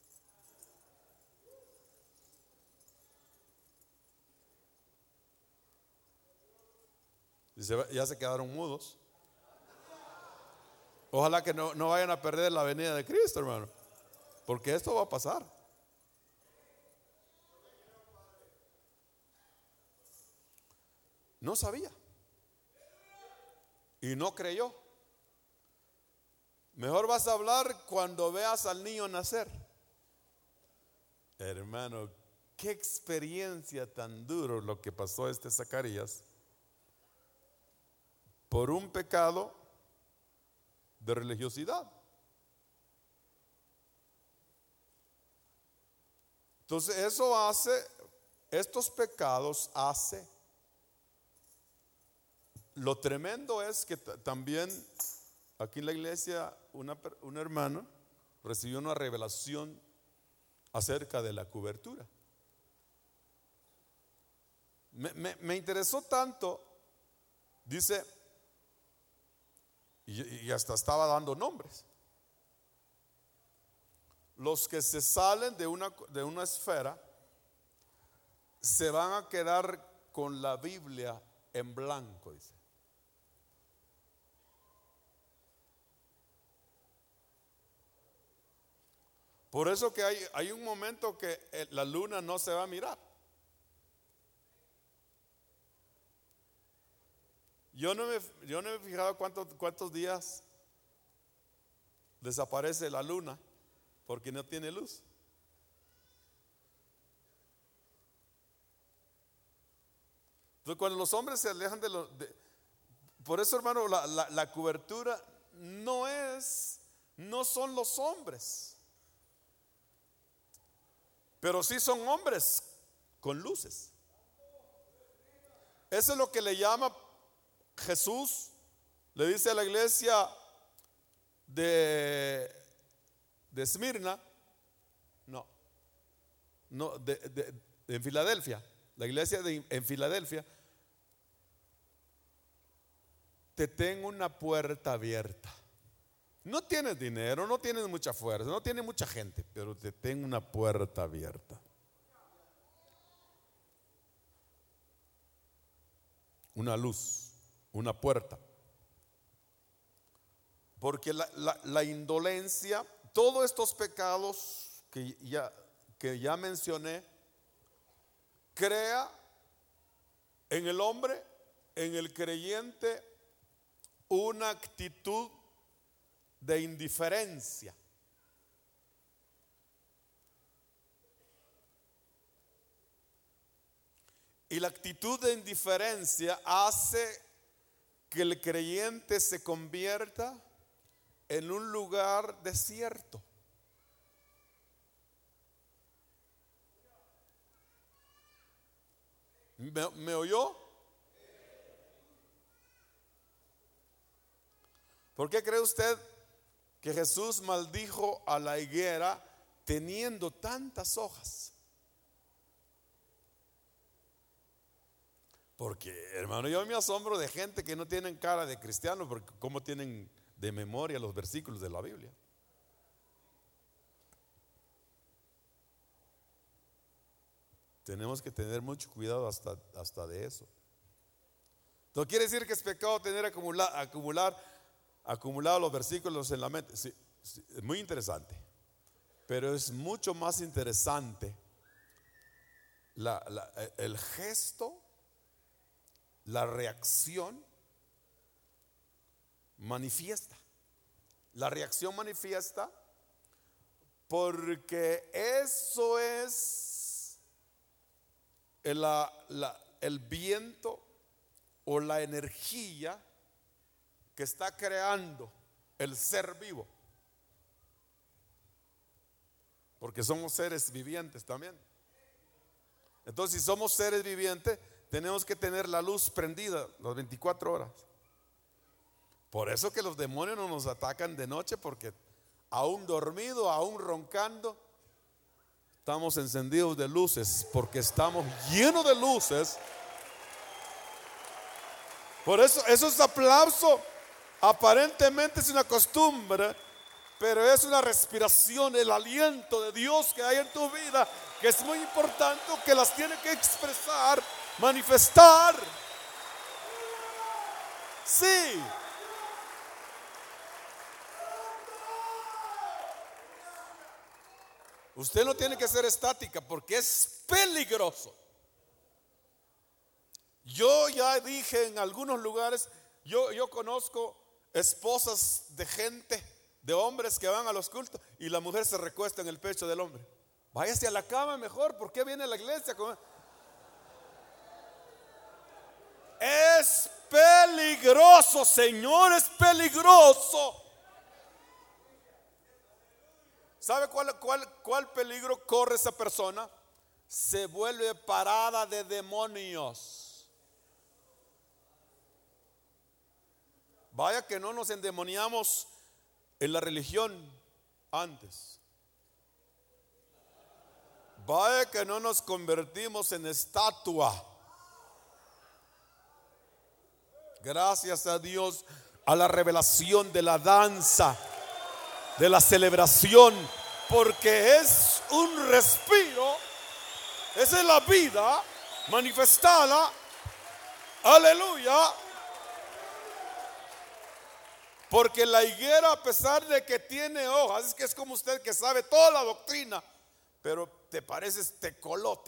Y se, ya se quedaron mudos. Ojalá que no, no vayan a perder la venida de Cristo, hermano, porque esto va a pasar. No sabía y no creyó. Mejor vas a hablar cuando veas al niño nacer. Hermano, qué experiencia tan duro lo que pasó a este Zacarías por un pecado de religiosidad. Entonces eso hace, estos pecados hace. Lo tremendo es que t- también aquí en la iglesia una, una hermana recibió una revelación acerca de la cobertura. Me, me, me interesó tanto, dice, y, y hasta estaba dando nombres. Los que se salen de una, de una esfera se van a quedar con la Biblia en blanco, dice. Por eso que hay, hay un momento que la luna no se va a mirar. Yo no me, yo no me he fijado cuántos, cuántos días desaparece la luna. porque no tiene luz. Entonces, cuando los hombres se alejan de lo de, por eso, hermano, la, la, la cobertura no es, no son los hombres, pero sí son hombres con luces. Eso es lo que le llama Jesús, le dice a la iglesia de, de Esmirna, no, no de, de, de, en Filadelfia, la iglesia de, en Filadelfia, te tengo una puerta abierta. No tienes dinero, no tienes mucha fuerza, no tienes mucha gente, pero te tengo una puerta abierta. Una luz, una puerta. Porque la, la, la indolencia, todos estos pecados que ya, que ya mencioné, crea en el hombre, en el creyente, una actitud de indiferencia. Y la actitud de indiferencia hace que el creyente se convierta en un lugar desierto. ¿Me, me oyó? ¿Por qué cree usted que Jesús maldijo a la higuera teniendo tantas hojas? Porque, hermano, yo me asombro de gente que no tienen cara de cristiano, porque cómo tienen de memoria los versículos de la Biblia. Tenemos que tener mucho cuidado hasta, hasta de eso. No quiere decir que es pecado tener acumular, acumular, acumulado los versículos en la mente. Sí, sí, es muy interesante, pero es mucho más interesante la, la, el gesto, la reacción manifiesta. La reacción manifiesta porque eso es el, la, la, el viento o la energía que está creando el ser vivo, porque somos seres vivientes también. Entonces, si somos seres vivientes, tenemos que tener la luz prendida las veinticuatro horas. Por eso que los demonios no nos atacan de noche, porque aún dormido, aún roncando, estamos encendidos de luces, porque estamos llenos de luces. Por eso, eso es aplauso. Aparentemente es una costumbre, pero es una respiración, el aliento de Dios que hay en tu vida, que es muy importante, que las tiene que expresar, manifestar. Sí. Usted no tiene que ser estática, porque es peligroso. Yo ya dije en algunos lugares, yo, yo conozco esposas de gente, de hombres que van a los cultos y la mujer se recuesta en el pecho del hombre. Váyase a la cama mejor, ¿por qué viene a la iglesia? Es peligroso, Señor, es peligroso. ¿Sabe cuál, cuál, cuál peligro corre esa persona? Se vuelve parada de demonios. Vaya que no nos endemoniamos en la religión antes. Vaya que no nos convertimos en estatua. Gracias a Dios, a la revelación de la danza, de la celebración, porque es un respiro, esa es la vida manifestada. Aleluya. Porque la higuera, a pesar de que tiene hojas, es que es como usted que sabe toda la doctrina, pero te pareces tecolote.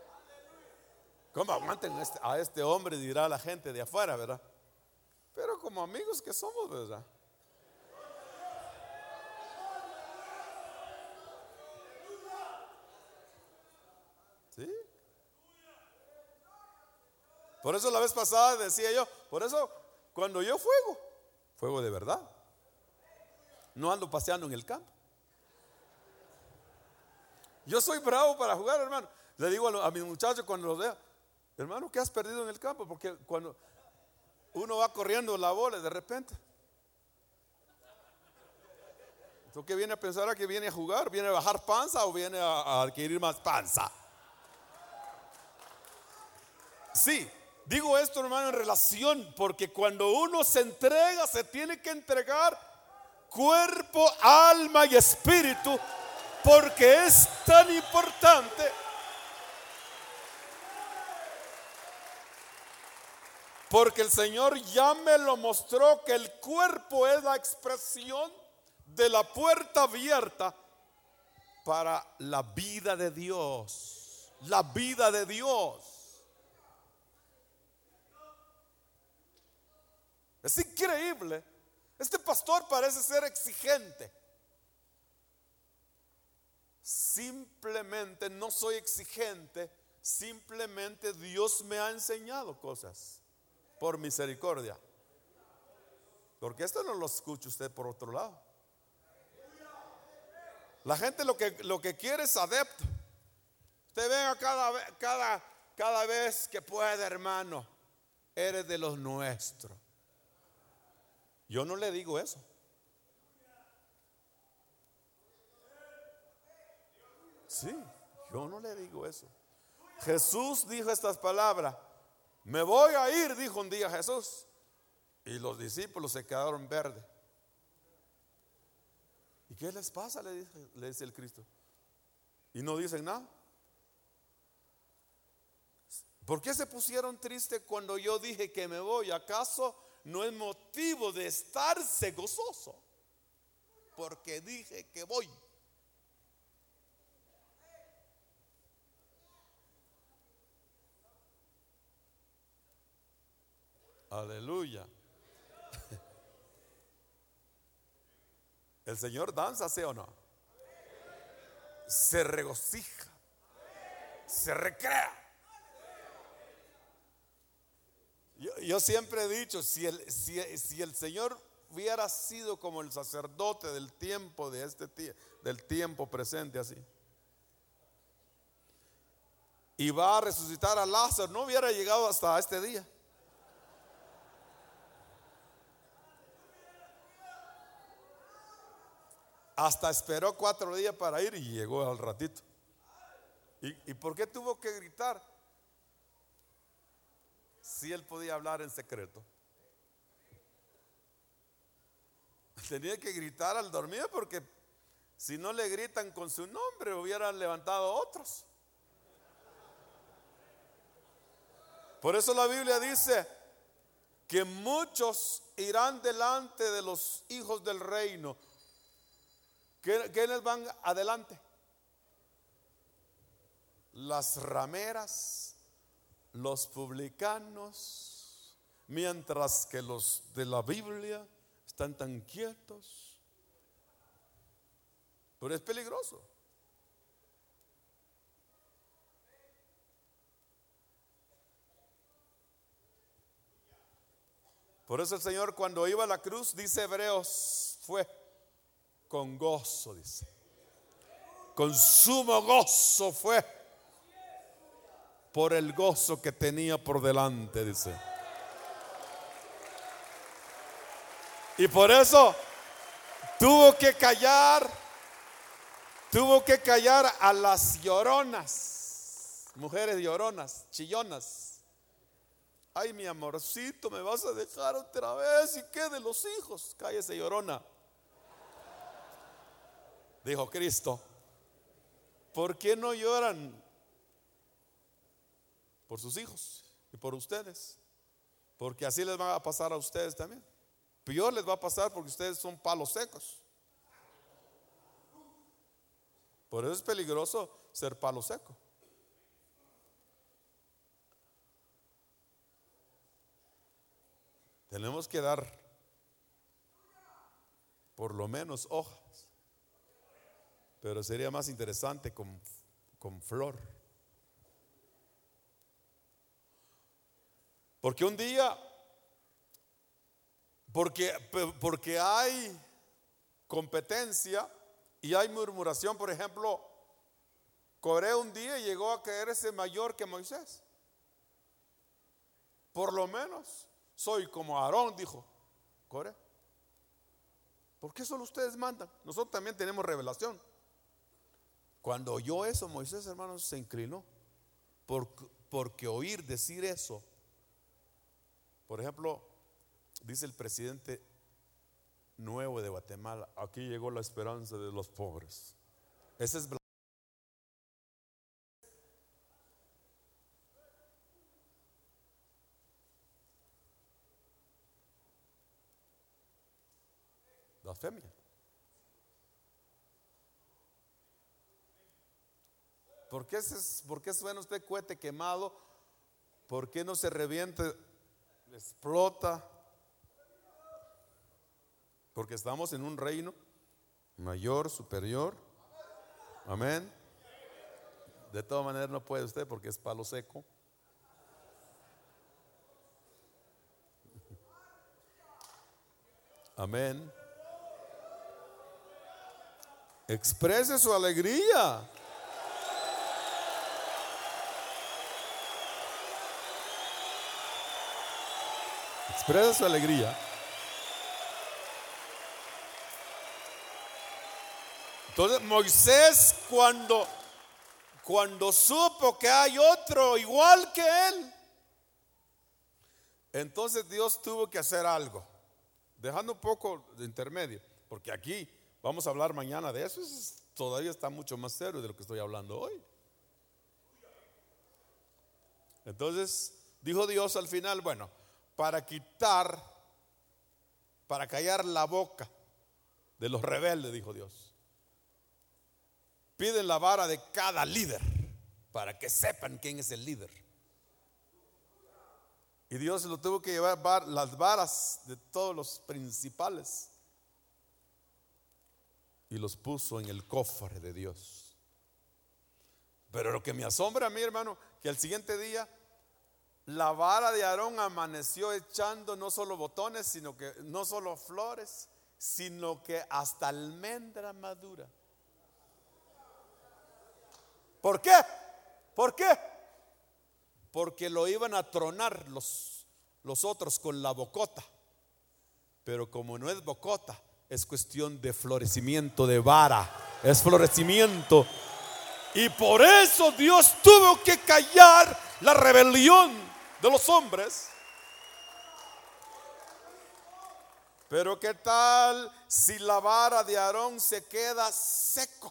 ¿Cómo aguanten a este, a este hombre? Dirá la gente de afuera, ¿verdad? Pero como como amigos que somos, ¿verdad? ¿Sí? Por eso la vez pasada decía yo, por eso cuando yo fuego, fuego de verdad. No ando paseando en el campo. Yo soy bravo para jugar, hermano. Le digo a, lo, a mis muchachos cuando los vea, hermano, ¿qué has perdido en el campo? Porque cuando uno va corriendo la bola de repente, ¿tú qué viene a pensar a que viene a jugar? ¿Viene a bajar panza o viene a, a adquirir más panza? Sí, digo esto, hermano, en relación, porque cuando uno se entrega, se tiene que entregar cuerpo, alma y espíritu, porque es tan importante. Porque el Señor ya me lo mostró, que el cuerpo es la expresión de la puerta abierta para la vida de Dios. La vida de Dios. Es increíble. Este pastor parece ser exigente. Simplemente no soy exigente. Simplemente Dios me ha enseñado cosas por misericordia. Porque esto no lo escucha usted por otro lado. La gente lo que, lo que quiere es adepto. Usted venga cada, cada, cada vez que puede, hermano. Eres de los nuestros. Yo no le digo eso. Sí, yo no le digo eso. Jesús dijo estas palabras. Me voy a ir, dijo un día Jesús. Y los discípulos se quedaron verdes. ¿Y qué les pasa? Le dice, le dice el Cristo. Y no dicen nada. ¿Por qué se pusieron tristes cuando yo dije que me voy? ¿Acaso no es motivo de estarse gozoso? Porque dije que voy. Aleluya. El Señor danza, ¿sí o no? Se regocija, se recrea. Yo, yo siempre he dicho, si el, si, si el Señor hubiera sido como el sacerdote del tiempo de este tie- del tiempo presente así, y va a resucitar a Lázaro, no hubiera llegado hasta este día. Hasta esperó cuatro días para ir y llegó al ratito. ¿Y, y por qué tuvo que gritar? Si él podía hablar en secreto. Tenía que gritar al dormir, porque si no le gritan con su nombre, hubieran levantado a otros. Por eso la Biblia dice que muchos irán delante de los hijos del reino. ¿Quiénes van adelante? Las rameras, los publicanos, mientras que los de la Biblia están tan quietos. Pero es peligroso. Por eso el Señor, cuando iba a la cruz, dice Hebreos, fue con gozo, dice. Con sumo gozo fue, por el gozo que tenía por delante, dice. Y por eso tuvo que callar, tuvo que callar a las lloronas, mujeres lloronas, chillonas. Ay, mi amorcito, me vas a dejar otra vez. ¿Y qué de los hijos? Cállese, llorona, dijo Cristo. ¿Por qué no lloran? Por sus hijos y por ustedes. Porque así les va a pasar a ustedes también. Peor les va a pasar porque ustedes son palos secos. Por eso es peligroso ser palo seco. Tenemos que dar por lo menos hojas, pero sería más interesante con, con flor. Porque un día, porque, porque hay competencia y hay murmuración. Por ejemplo, Coré un día llegó a creerse mayor que Moisés. Por lo menos soy como Aarón, dijo Coré. ¿Por qué solo ustedes mandan? Nosotros también tenemos revelación. Cuando oyó eso, Moisés, hermanos, se inclinó. Porque, porque oír decir eso, por ejemplo, dice el presidente nuevo de Guatemala: aquí llegó la esperanza de los pobres. Ese es blasfemia. ¿Por qué, es, ¿Por qué suena usted cohete quemado? ¿Por qué no se revienta, explota? Porque estamos en un reino mayor, superior. Amén. De todas maneras no puede usted porque es palo seco. Amén. Exprese su alegría. Exprese su alegría. Entonces Moisés, cuando cuando supo que hay otro igual que él, entonces Dios tuvo que hacer algo, dejando un poco de intermedio, porque aquí vamos a hablar mañana de eso. Es, todavía está mucho más serio de lo que estoy hablando hoy. Entonces dijo Dios al final: bueno, para quitar, para callar la boca de los rebeldes, dijo Dios, piden la vara de cada líder para que sepan quién es el líder. Y Dios lo tuvo que llevar las varas de todos los principales y los puso en el cofre de Dios. Pero lo que me asombra a mí, hermano, que al siguiente día la vara de Aarón amaneció echando no solo botones, sino que no solo flores, sino que hasta almendra madura. ¿Por qué? ¿Por qué? Porque lo iban a tronar los, los otros con la bocota. Pero como no es bocota, es cuestión de florecimiento de vara, es florecimiento. Y por eso Dios tuvo que callar la rebelión de los hombres. Pero ¿qué tal si la vara de Aarón se queda seco?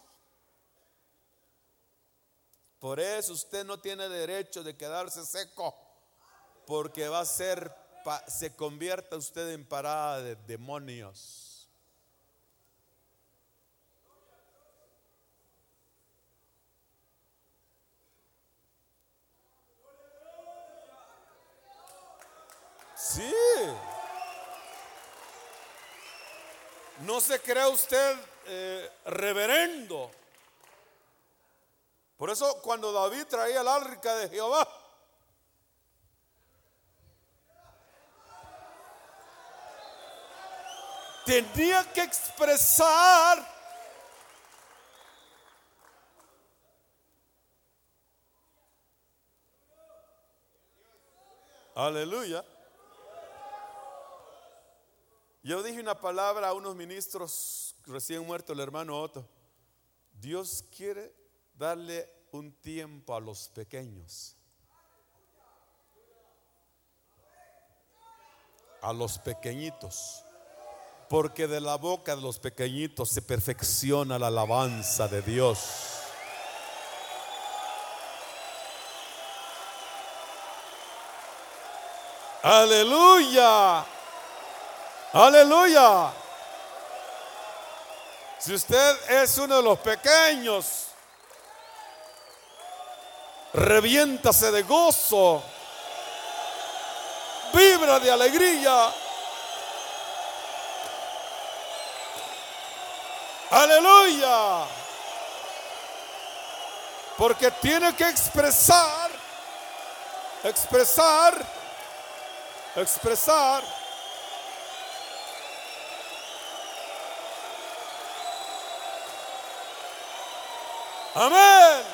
Por eso usted no tiene derecho de quedarse seco, porque va a ser, se convierta usted en parada de demonios. Sí. No se crea usted eh, reverendo. Por eso cuando David traía el arca de Jehová, tenía que expresar aleluya. Yo dije una palabra a unos ministros recién muerto, el hermano Otto. Dios quiere darle un tiempo a los pequeños, a los pequeñitos, porque de la boca de los pequeñitos se perfecciona la alabanza de Dios. Aleluya, aleluya. Si usted es uno de los pequeños, reviéntase de gozo, vibra de alegría. Aleluya. Porque tiene que expresar, expresar, expresar. Amén.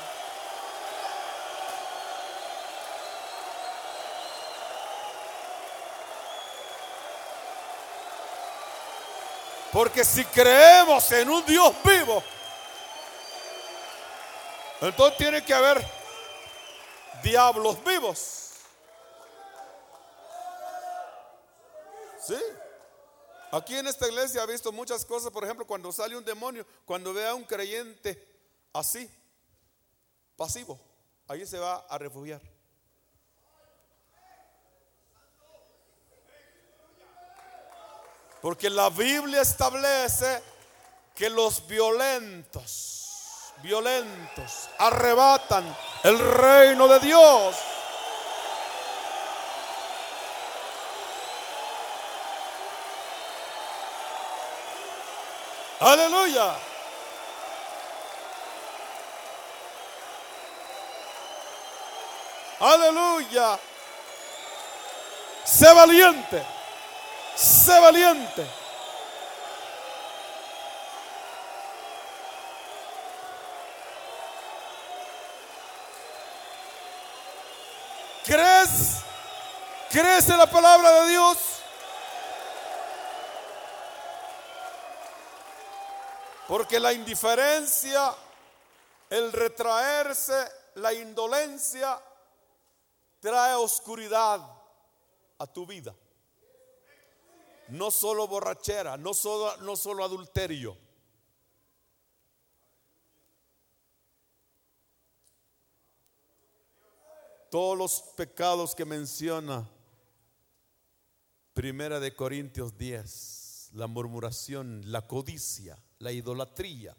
Porque si creemos en un Dios vivo, entonces tiene que haber diablos vivos. Sí. Aquí en esta iglesia he visto muchas cosas. Por ejemplo, cuando sale un demonio, cuando ve a un creyente así, pasivo, ahí se va a refugiar. Porque la Biblia establece que los violentos, violentos, arrebatan el reino de Dios. Aleluya. Aleluya. Sé valiente. Sé valiente. ¿Crees? ¿Crees en la palabra de Dios? Porque la indiferencia, el retraerse, la indolencia trae oscuridad a tu vida. No solo borrachera, no solo, no solo adulterio. Todos los pecados que menciona Primera de Corintios diez, la murmuración, la codicia, la idolatría.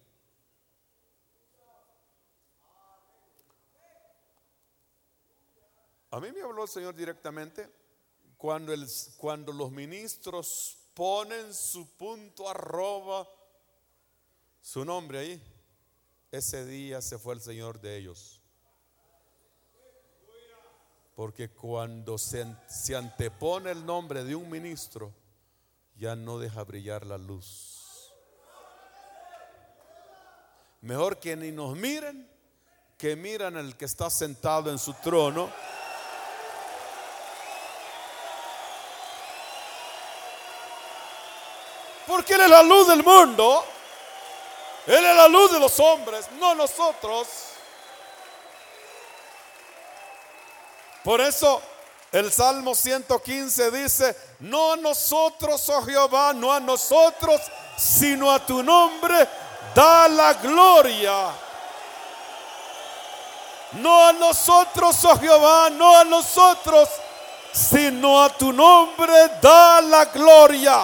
A mí me habló el Señor directamente. Cuando, el, cuando los ministros ponen su punto arroba, su nombre ahí, ese día se fue el Señor de ellos. Porque cuando se, se antepone el nombre de un ministro, ya no deja brillar la luz. Mejor que ni nos miren, que miran al que está sentado en su trono. Porque Él es la luz del mundo. Él es la luz de los hombres, no nosotros. Por eso el Salmo ciento quince dice: no a nosotros, oh Jehová, no a nosotros, sino a tu nombre da la gloria. No a nosotros, oh Jehová, no a nosotros, sino a tu nombre da la gloria.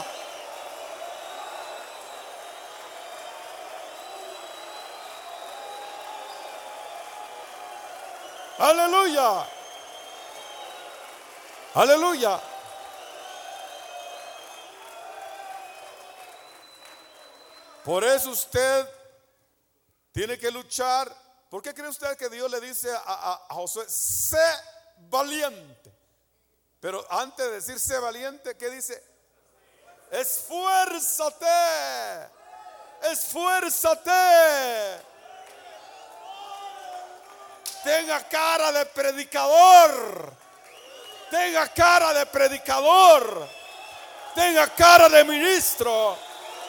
Aleluya. Aleluya. Por eso usted tiene que luchar. ¿Por qué cree usted que Dios le dice a, a, a Josué: sé valiente? Pero antes de decir sé valiente, ¿qué dice? Esfuérzate. Esfuérzate. Tenga cara de predicador. Tenga cara de predicador. Tenga cara de ministro.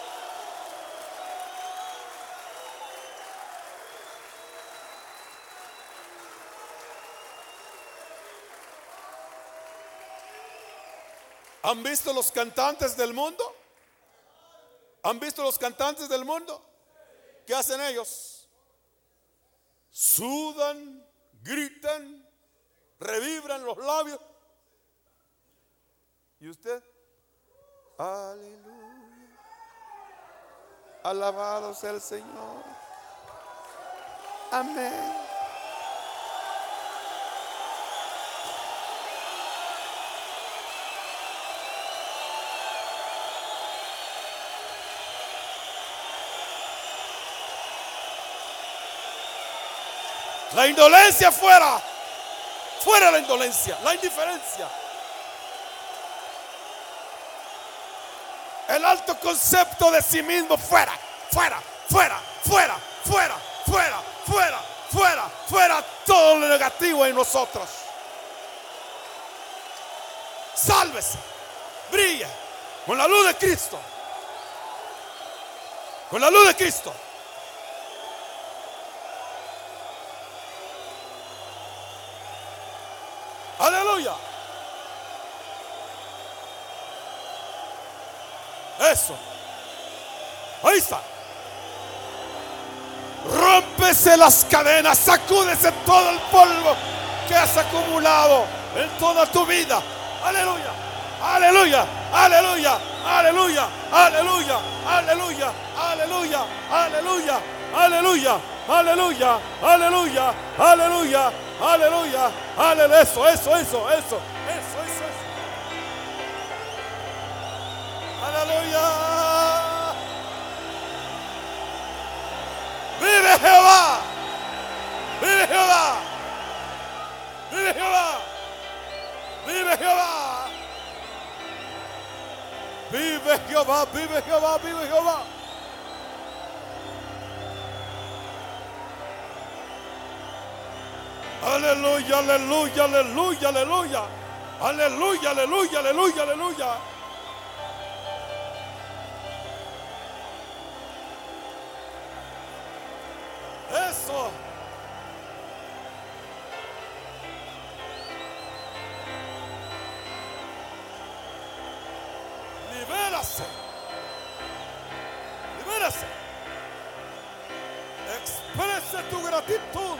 ¿Han visto los cantantes del mundo? ¿Han visto los cantantes del mundo? ¿Qué hacen ellos? Sudan, gritan, revibran los labios. ¿Y usted? Aleluya. Alabado sea el Señor. Amén. La indolencia fuera. Fuera la indolencia, la indiferencia. El alto concepto de sí mismo fuera, fuera, fuera, fuera, fuera, fuera, fuera, fuera, fuera todo lo negativo en nosotros. Sálvese, brille con la luz de Cristo. Con la luz de Cristo. Aleluya. Eso. Ahí está. Rómpese las cadenas, sacúdese todo el polvo que has acumulado en toda tu vida. Aleluya. Aleluya. Aleluya. Aleluya. Aleluya. Aleluya. Aleluya. Aleluya. Aleluya. Aleluya. Aleluya. Aleluya. Aleluya. Aleluya. Eso, eso, eso, eso. Eso, eso, eso. Aleluya. Vive Jehová. Vive Jehová. Vive Jehová. Vive Jehová. Vive Jehová. Vive Jehová. Vive Jehová. Aleluya, aleluya, aleluya, aleluya. Aleluya, aleluya, aleluya, aleluya. Eso. Libérase. Libérase. Exprese tu gratitud.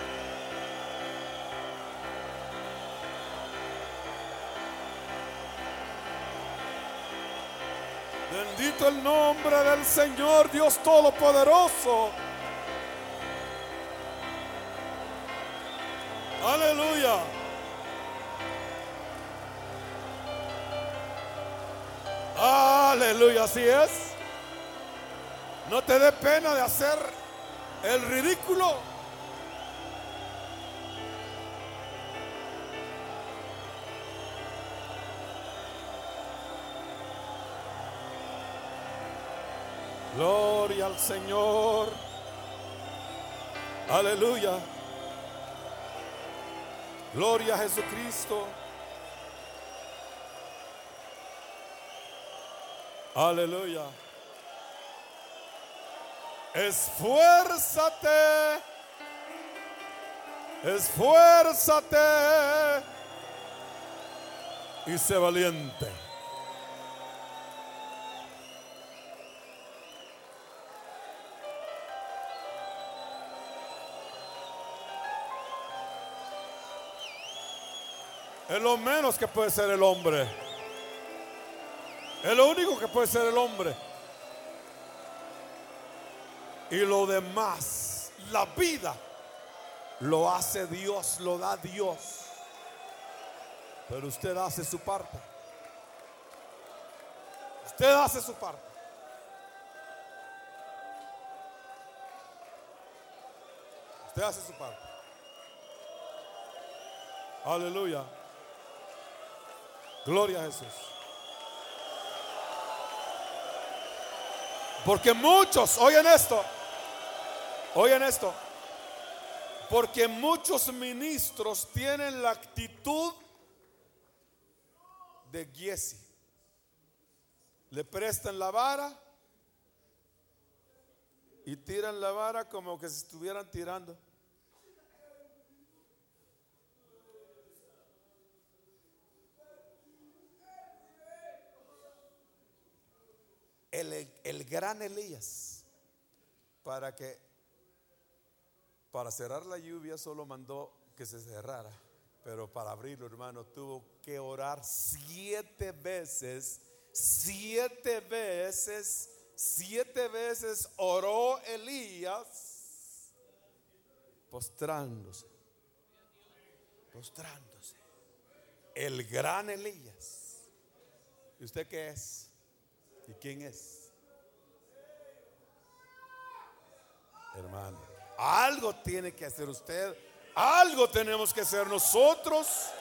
Bendito el nombre del Señor Dios Todopoderoso. Aleluya. Aleluya, así es. No te dé pena de hacer el ridículo. Gloria al Señor. Aleluya. Gloria a Jesucristo. Aleluya. Esfuérzate. Esfuérzate. Y sé valiente. Es lo menos que puede ser el hombre. Es lo único que puede ser el hombre. Y lo demás, la vida, lo hace Dios, lo da Dios. Pero usted hace su parte. Usted hace su parte. Usted hace su parte. Aleluya. Gloria a Jesús. Porque muchos, oigan esto, oigan esto, porque muchos ministros tienen la actitud de Giesi. Le prestan la vara y tiran la vara como que se estuvieran tirando. El, el gran Elías, para que para cerrar la lluvia solo mandó que se cerrara, pero para abrirlo, hermano, tuvo que orar siete veces, siete veces, siete veces oró Elías, postrándose, postrándose. El gran Elías. ¿Y usted qué es? ¿Y quién es? Hermano, Algo tiene que hacer usted, algo tenemos que hacer nosotros.